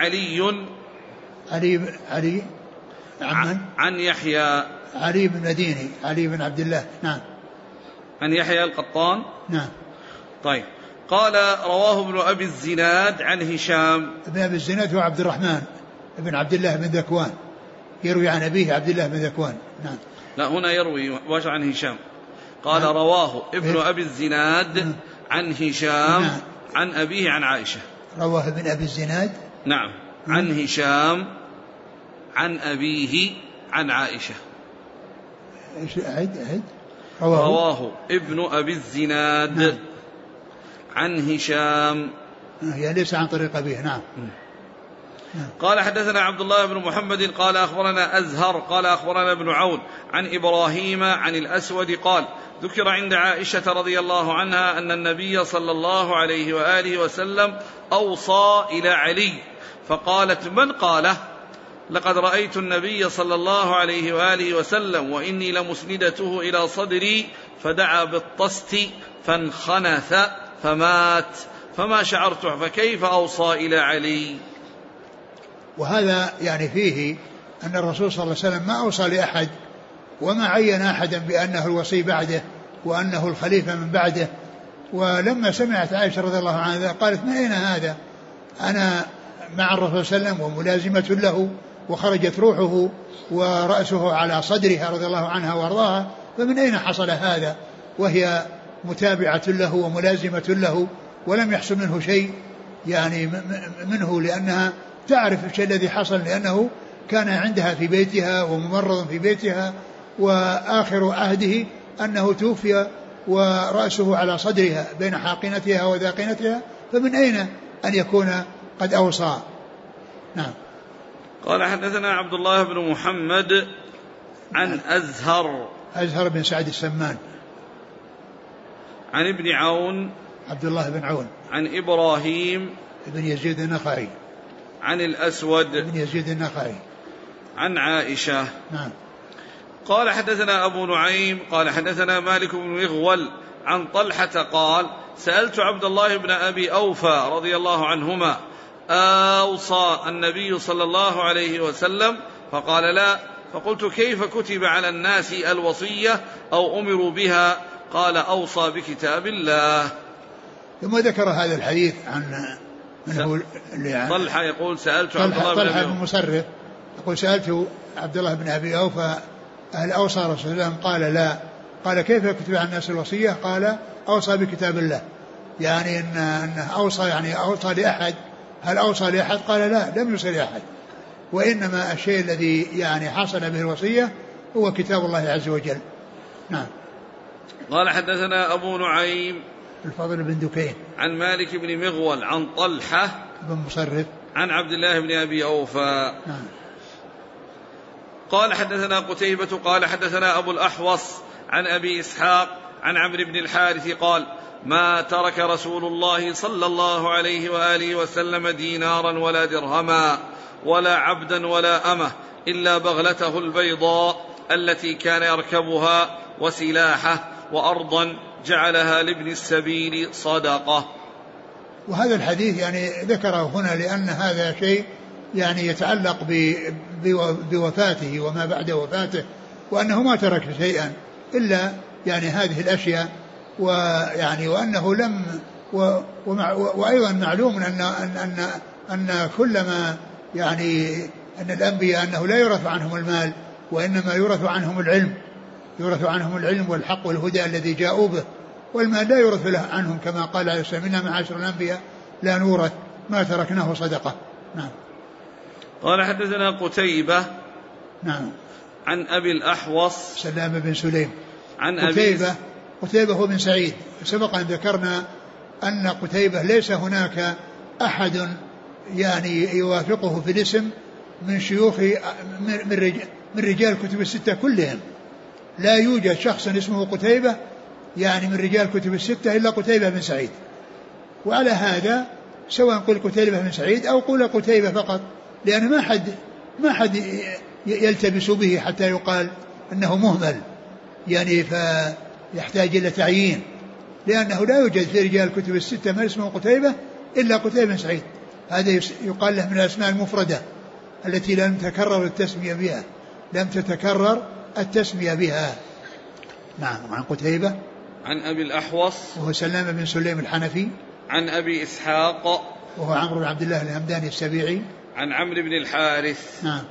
علي عن يحيى علي بن مديني علي بن عبد الله. نعم. عن يحيى القطان. نعم. طيب. قال رواه ابن أبي الزناد عن هشام. ابن أبي الزناد هو عبد الرحمن ابن عبد الله بن ذكوان، يروي عن أبيه عبد الله بن ذكوان. نعم. لا، هنا يروي واش عن هشام. قال رواه ابن أبي الزناد عن هشام عن أبيه عن عائشة. رواه ابن أبي الزناد. نعم. عن هشام عن أبيه عن عائشة. أعد. رواه ابن أبي الزناد. نعم. عن هشام، هي ليس عن طريق أبيه. نعم. قال حدثنا عبد الله بن محمد قال أخبرنا أزهر قال أخبرنا ابن عون عن إبراهيم عن الأسود قال ذكر عند عائشة رضي الله عنها أن النبي صلى الله عليه وآله وسلم أوصى إلى علي، فقالت من قاله؟ لقد رأيت النبي صلى الله عليه وآله وسلم وإني لمسندته إلى صدري، فدعا بالطست فانخنث فمات، فما شعرت، فكيف أوصى إلى علي؟ وهذا يعني فيه أن الرسول صلى الله عليه وسلم ما أوصى لأحد، وما عين أحدا بأنه الوصي بعده وأنه الخليفة من بعده. ولما سمعت عائشة رضي الله عنها قالت من أين هذا؟ أنا مع الرسول صلى الله عليه وسلم وملازمة له، وخرجت روحه ورأسه على صدرها رضي الله عنها وارضاها، فمن أين حصل هذا؟ وهي متابعة له وملازمة له، ولم يحصل منه شيء يعني منه، لأنها تعرف الشيء الذي حصل، لأنه كان عندها في بيتها وممرض في بيتها، وآخر عهده أنه توفي ورأسه على صدرها بين حاقنتها وذاقنتها، فمن أين أن يكون قد أوصى؟ نعم. قال حدثنا عبد الله بن محمد عن أزهر بن سعد السمان عن ابن عون عبد الله بن عون عن إبراهيم بن يزيد النخعي عن الأسود بن يزيد النخعي عن عائشة. نعم. قال حدثنا أبو نعيم قال حدثنا مالك بن مغول عن طلحة قال سألت عبد الله بن أبي أوفى رضي الله عنهما أوصى النبي صلى الله عليه وسلم؟ فقال لا. فقلت كيف كتب على الناس الوصية أو أمروا بها؟ قال أوصى بكتاب الله. ثم ذكر هذا الحديث عن طلحة يقول سألت عبد الله بن أبي طلحة بن مسرف يقول سألت عبد الله بن أبي أوفى هل أوصى رسول الله صلى الله عليه وسلم؟ قال لا. قال كيف كتب على الناس الوصية؟ قال أوصى بكتاب الله. يعني أنه أوصى يعني أوصى لأحد. هل أوصى لأحد؟ قال لا لم يوصي لأحد، وإنما الشيء الذي يعني حصل به الوصية هو كتاب الله عز وجل. نعم. قال حدثنا أبو نعيم الفضل بن دكين عن مالك بن مغول عن طلحة بن مصرف عن عبد الله بن أبي أوفى. نعم. قال حدثنا قتيبة قال حدثنا أبو الأحوص عن أبي إسحاق عن عمرو بن الحارث قال ما ترك رسول الله صلى الله عليه وآله وسلم دينارا ولا درهما ولا عبدا ولا أمة إلا بغلته البيضاء التي كان يركبها وسلاحه وأرضا جعلها لابن السبيل صدقة. وهذا الحديث يعني ذكره هنا لأن هذا شيء يعني يتعلق بوفاته وما بعد وفاته، وأنه ما ترك شيئا إلا يعني هذه الأشياء، ويعني وأنه لم وأيضا معلوم أن كل ما يعني أن الأنبياء أنه لا يورث عنهم المال وإنما يورث عنهم العلم، يورث عنهم العلم والحق والهدى الذي جاءوا به، والمال لا يورث له عنهم كما قال عليه السلام إننا معاشر الأنبياء لا نورث ما تركناه صدقة. نعم. قال حدثنا قتيبة نعم عن أبي الأحوص سلام بن سليم عن قتيبة هو بن سعيد. سبق أن ذكرنا أن قتيبة ليس هناك أحد يعني يوافقه في الاسم من شيوخ من رجال كتب الستة كلهم، لا يوجد شخص اسمه قتيبة يعني من رجال كتب الستة إلا قتيبة بن سعيد. وعلى هذا سواء قل قتيبة بن سعيد أو قل قتيبة فقط، لأن ما حد يلتبس به حتى يقال أنه مهمل يعني فيحتاج إلى تعيين، لأنه لا يوجد في رجال كتب الستة من اسمه قتيبة إلا قتيبة بن سعيد. هذا يقال له من الأسماء المفردة التي لم تتكرر التسمية بها. نعم. عن قتيبة عن أبي الأحوص وهو سلام بن سليم الحنفي عن أبي إسحاق وهو عمرو بن عبد الله الهمداني السبيعي عن عمرو بن الحارث. نعم.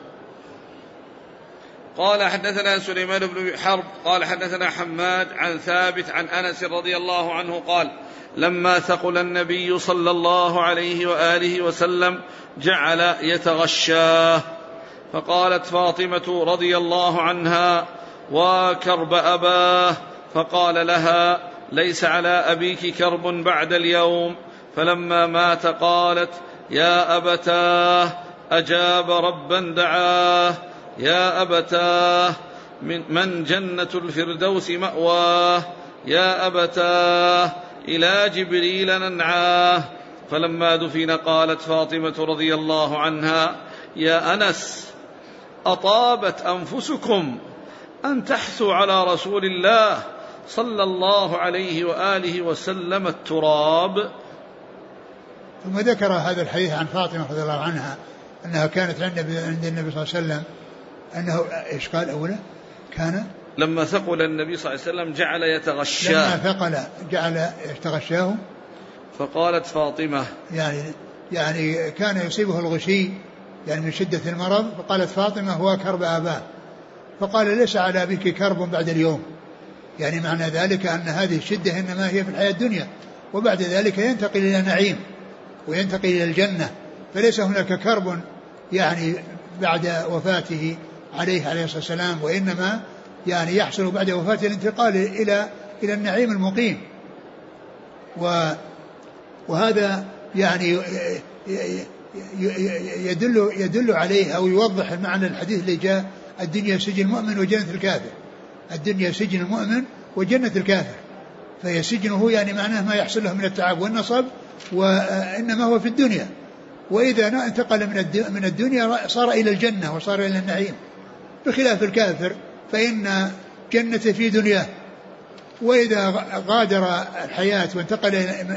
قال حدثنا سليمان بن حرب قال حدثنا حماد عن ثابت عن أنس رضي الله عنه قال لما ثقل النبي صلى الله عليه وآله وسلم جعل يتغشاه، فقالت فاطمة رضي الله عنها وكرب أباه، فقال لها ليس على أبيك كرب بعد اليوم. فلما مات قالت يا أبتاه أجاب ربا دعاه، يا أبتاه من جنة الفردوس مأواه، يا أبتاه إلى جبريل ننعاه. فلما دفن قالت فاطمة رضي الله عنها يا أنس أطابت أنفسكم أن تحثوا على رسول الله صلى الله عليه وآله وسلم التراب. ثم ذكر هذا الحديث عن فاطمة رضي الله عنها أنها كانت عند النبي صلى الله عليه وسلم أنه إيش قال أولا كان لما ثقل النبي صلى الله عليه وسلم جعل يتغشاه، لما ثقل جعل يتغشاه. فقالت فاطمة يعني كان يصيبه الغشي يعني من شدة المرض، فقالت فاطمة هو كرب آباه، فقال ليس على أبيك كرب بعد اليوم، يعني معنى ذلك أن هذه الشدة إنما هي في الحياة الدنيا، وبعد ذلك ينتقل إلى نعيم وينتقل إلى الجنة، فليس هناك كرب يعني بعد وفاته عليه الصلاة والسلام، وإنما يعني يحصل بعد وفاته الانتقال إلى النعيم المقيم. وهذا يعني يدل عليه أو يوضح المعنى الحديث اللي جاء الدنيا سجن المؤمن وجنة الكافر. الدنيا سجن المؤمن وجنة الكافر، فهي سجنه يعني معناه ما يحصل له من التعب والنصب، وإنما هو في الدنيا، وإذا انتقل من الدنيا صار إلى الجنة وصار إلى النعيم، بخلاف الكافر فإن جنته في دنياه، وإذا غادر الحياة وانتقل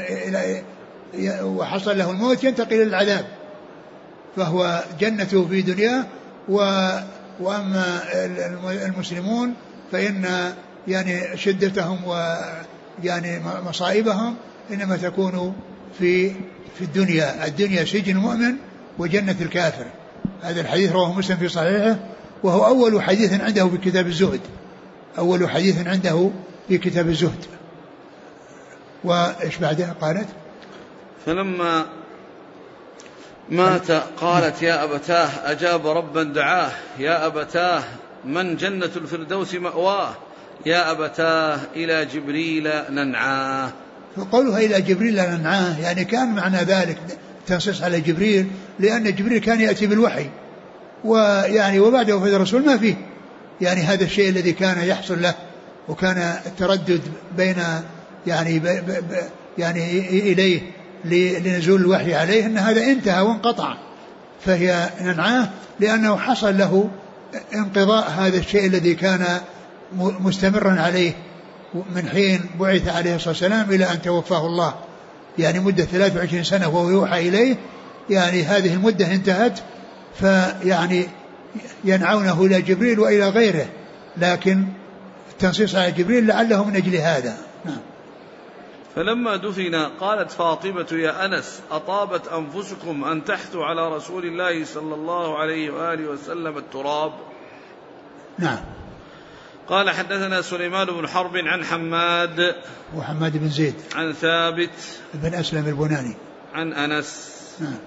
وحصل له الموت ينتقل إلى العذاب، فهو جنته في دنياه. وأما المسلمون فإن يعني شدتهم ويعني مصائبهم إنما تكون في الدنيا. الدنيا سجن المؤمن وجنة الكافر. هذا الحديث رواه مسلم في صحيحه، وهو أول حديث عنده في كتاب الزهد، أول حديث عنده في كتاب الزهد. وإيش بعدها قالت؟ فلما مات قالت يا أبتاه أجاب ربا دعاه، يا أبتاه من جنة الفردوس مأواه، يا أبتاه إلى جبريل ننعاه. فقولها إلى جبريل ننعاه يعني كان معنى ذلك تنصيص على جبريل، لأن جبريل كان يأتي بالوحي، ويعني وبعد وفاة الرسول ما فيه يعني هذا الشيء الذي كان يحصل له، وكان التردد بين يعني إليه لنزول الوحي عليه، أن هذا انتهى وانقطع، فهي ننعاه لأنه حصل له انقضاء هذا الشيء الذي كان مستمرا عليه من حين بعث عليه الصلاة والسلام إلى أن توفاه الله، يعني مدة 23 سنة وهو يوحى إليه، يعني هذه المدة انتهت، فيعني ينعونه إلى جبريل وإلى غيره، لكن التنصيص على جبريل لعله من أجل هذا. نعم. فلما دفن قالت فاطمة يا أنس أطابت أنفسكم أن تحثوا على رسول الله صلى الله عليه وآله وسلم التراب؟ نعم. قال حدثنا سليمان بن حرب عن حماد وحماد بن زيد عن ثابت بن أسلم البناني عن أنس. نعم.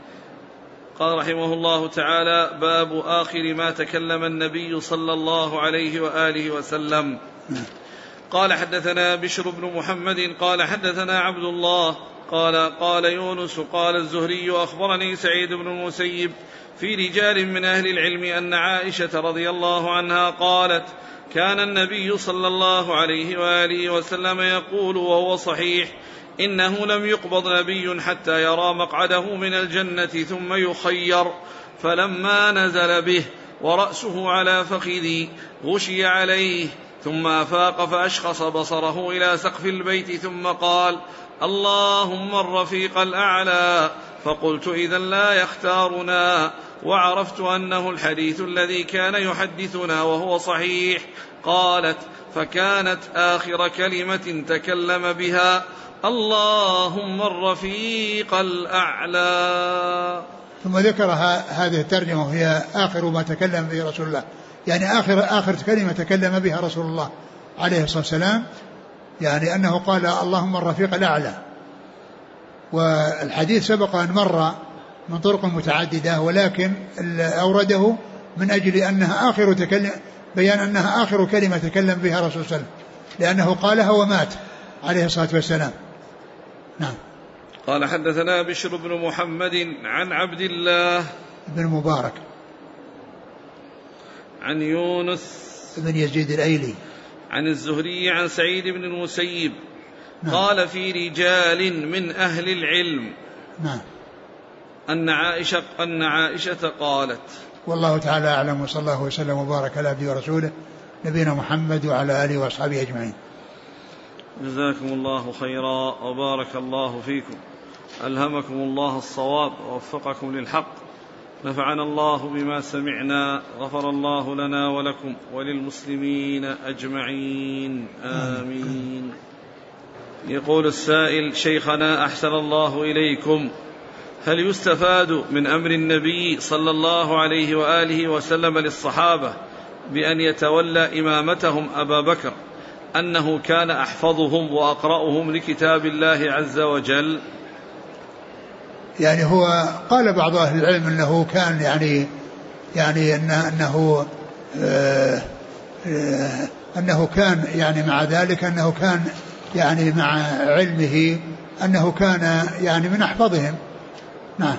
قال رحمه الله تعالى باب آخر ما تكلم النبي صلى الله عليه وآله وسلم. نعم. قال حدثنا بشر بن محمد قال حدثنا عبد الله قال يونس قال الزهري أخبرني سعيد بن المسيب في رجال من أهل العلم أن عائشة رضي الله عنها قالت كان النبي صلى الله عليه وآله وسلم يقول وهو صحيح إنه لم يقبض نبي حتى يرى مقعده من الجنة ثم يخير، فلما نزل به ورأسه على فخذي غشي عليه ثم أفاق فأشخص بصره إلى سقف البيت ثم قال اللهم الرفيق الأعلى، فقلت إذا لا يختارنا، وعرفت أنه الحديث الذي كان يحدثنا وهو صحيح. قالت فكانت آخر كلمة تكلم بها اللهم الرفيق الأعلى. ثم ذكر هذه الترجمة وهي آخر ما تكلم به رسول الله، يعني آخر كلمة تكلم بها رسول الله عليه الصلاة والسلام، يعني أنه قال اللهم الرفيق الأعلى. والحديث سبق أن مر من طرق متعددة، ولكن أورده من أجل أنها بيان أنها آخر كلمة تكلم بها رسول الله صلى الله عليه وسلم، لأنه قالها ومات عليه الصلاة والسلام. نعم. قال حدثنا بشر بن محمد عن عبد الله بن مبارك عن يونس بن يزيد الأيلي عن الزهري عن سعيد بن المسيب. نعم. قال في رجال من أهل العلم. نعم. أن عائشة قالت. والله تعالى أعلم، وصلى الله وسلم وبارك على عبده ورسوله نبينا محمد وعلى آله وأصحابه أجمعين. جزاكم الله خيرا وبارك الله فيكم، ألهمكم الله الصواب ووفقكم للحق، نفعنا الله بما سمعنا، غفر الله لنا ولكم وللمسلمين أجمعين، آمين. يقول السائل: شيخنا أحسن الله إليكم، هل يستفاد من أمر النبي صلى الله عليه وآله وسلم للصحابة بأن يتولى إمامتهم أبا بكر أنه كان أحفظهم وأقرأهم لكتاب الله عز وجل؟ يعني هو قال بعض أهل العلم أنه كان أنه كان يعني مع ذلك أنه كان يعني مع علمه أنه كان يعني من أحفظهم. نعم.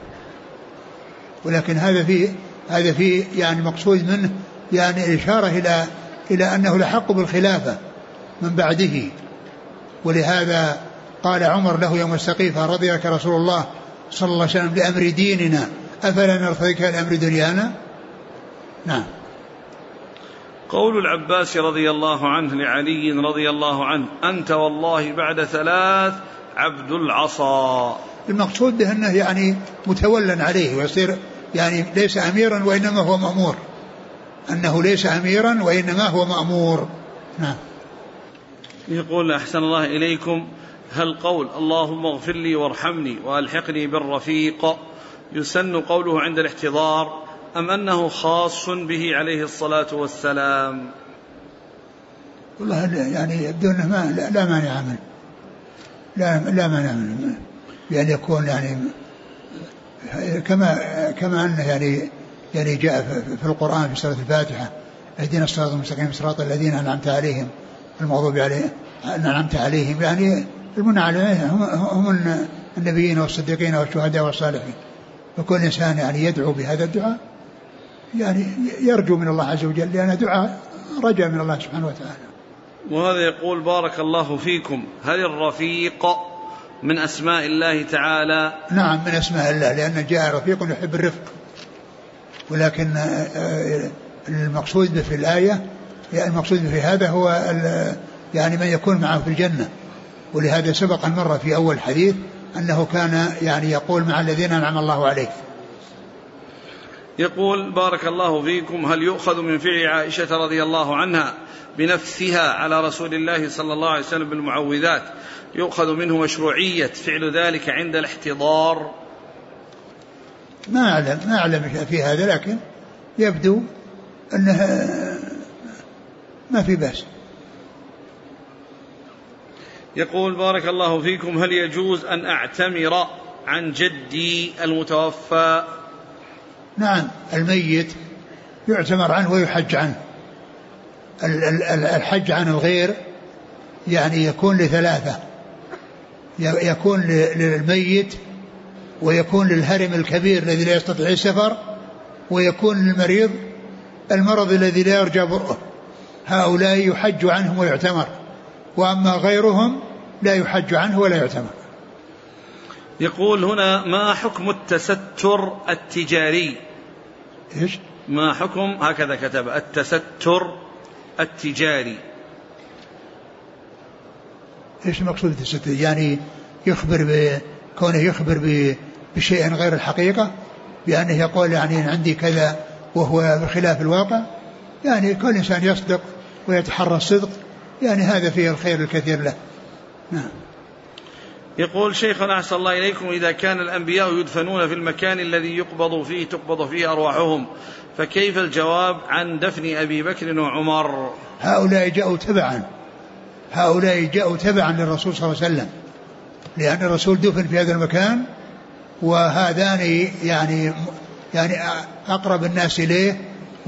ولكن هذا في يعني مقصود منه يعني إشارة إلى أنه لحق بالخلافة من بعده، ولهذا قال عمر له يوم السقيفة: رضي لك رسول الله صلى الله عليه وسلم لأمر ديننا أفلا نرتضيك لأمر دنيانا. نعم. قول العباس رضي الله عنه لعلي رضي الله عنه: أنت والله بعد 3 عبد العصا. المقصود به أنه يعني متولا عليه ويصير يعني ليس أميرا وإنما هو مأمور، أنه ليس أميرا وإنما هو مأمور. نعم. يقول: أحسن الله إليكم، هل قول اللهم اغفر لي وارحمني وألحقني بالرفيق يسن قوله عند الاحتضار، أم أنه خاص به عليه الصلاة والسلام؟ والله يعني يبدو أنه لا مانع منه، لا مانع منه بأن يكون يعني كما أنه يعني جاء في القرآن في سورة الفاتحة: اهدنا الصراط المستقيم صراط الذين أنعمت عليهم المغضوب عليهم أنعمت عليهم، يعني المنعم عليهم هم النبيين والصديقين والشهداء والصالحين. وكل إنسان يعني يدعو بهذا الدعاء يعني يرجو من الله عز وجل، لأن دعاء رجاء من الله سبحانه وتعالى. وهذا يقول: بارك الله فيكم، هل الرفيق من أسماء الله تعالى؟ نعم، من أسماء الله، لأن جاء رفيق يحب الرفق، ولكن المقصود به في الآية، المقصود به في هذا هو يعني من يكون معه في الجنة. ولهذا سبق مرة في أول الحديث أنه كان يعني يقول: مع الذين أنعم الله عليهم. يقول: بارك الله فيكم، هل يؤخذ من فعل عائشة رضي الله عنها بنفسها على رسول الله صلى الله عليه وسلم بالمعوذات يؤخذ منه مشروعية فعل ذلك عند الاحتضار؟ ما أعلم في هذا، لكن يبدو أنه ما في بأس. يقول: بارك الله فيكم، هل يجوز أن أعتمر عن جدي المتوفى؟ نعم، الميت يعتمر عنه ويحج عنه. الحج عن الغير يعني يكون ل3، يكون للميت، ويكون للهرم الكبير الذي لا يستطيع السفر، ويكون للمريض المرض الذي لا يرجى برؤه. هؤلاء يحج عنهم ويعتمر، وأما غيرهم لا يحج عنه ولا يعتمر. يقول هنا: ما حكم التستر التجاري؟ إيش؟ ما حكم، هكذا كتب، التستر التجاري. إيش المقصود بالتستر؟ يعني كونه يخبر بشيء غير الحقيقة، بأنه يقول يعني عندي كذا وهو بخلاف الواقع. يعني كل إنسان يصدق ويتحرى الصدق، يعني هذا فيه الخير الكثير له. نعم. يقول: شيخنا أحسن الله إليكم، إذا كان الأنبياء يدفنون في المكان الذي تقبض فيه أرواحهم، فكيف الجواب عن دفن أبي بكر وعمر؟ هؤلاء جاءوا تبعا للرسول صلى الله عليه وسلم، لأن الرسول دفن في هذا المكان، وهذان يعني أقرب الناس إليه،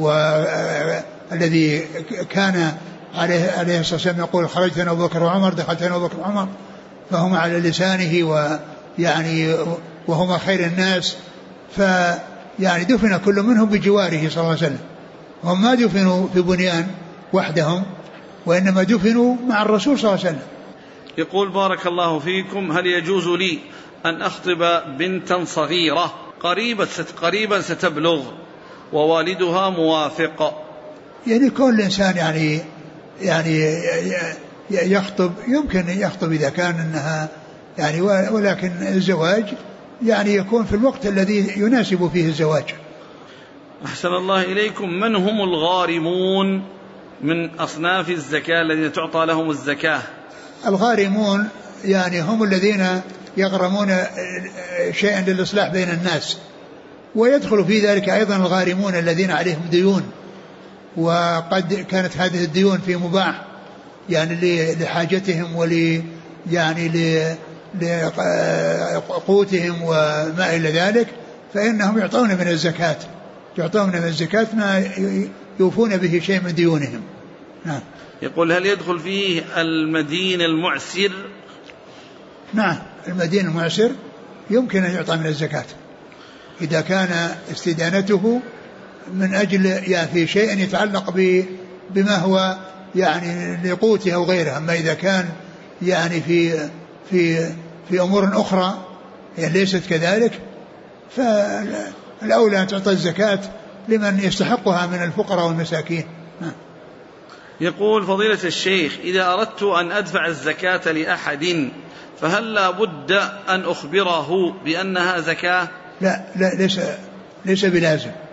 والذي كان عليه الصلاة والسلام يقول: خرجت أنا أبو بكر وعمر، دخلت أنا أبو بكر وعمر، فهما على لسانه، ويعني وهما خير الناس، فيعني دفن كل منهم بجواره صلى الله عليه وسلم. هم ما دفنوا في بنيان وحدهم، وإنما دفنوا مع الرسول صلى الله عليه وسلم. يقول: بارك الله فيكم، هل يجوز لي أن أخطب بنتا صغيرة قريبا ستبلغ ووالدها موافق؟ يعني كل إنسان يعني يخطب، يمكن يخطب إذا كان أنها يعني، ولكن الزواج يعني يكون في الوقت الذي يناسب فيه الزواج. أحسن الله إليكم، من هم الغارمون من أصناف الزكاة الذين تعطى لهم الزكاة؟ الغارمون يعني هم الذين يغرمون شيئا للإصلاح بين الناس، ويدخل في ذلك أيضا الغارمون الذين عليهم ديون، وقد كانت هذه الديون في مباح يعني لحاجتهم يعني لقوتهم وما إلى ذلك، فإنهم يعطون من الزكاة ما يوفون به شيء من ديونهم. نعم. يقول: هل يدخل فيه المدين المعسر؟ نعم، المدين المعسر يمكن أن يعطى من الزكاة إذا كان استدانته من أجل يعني في شيء يتعلق بما هو يعني لقوته أو غيره. أما إذا كان يعني في أمور أخرى يعني ليست كذلك، فالأولى أن تعطى الزكاة لمن يستحقها من الفقراء والمساكين. يقول فضيلة الشيخ: إذا أردت أن أدفع الزكاة لأحد فهل لا بد أن أخبره بأنها زكاة؟ لا ليس بلازم.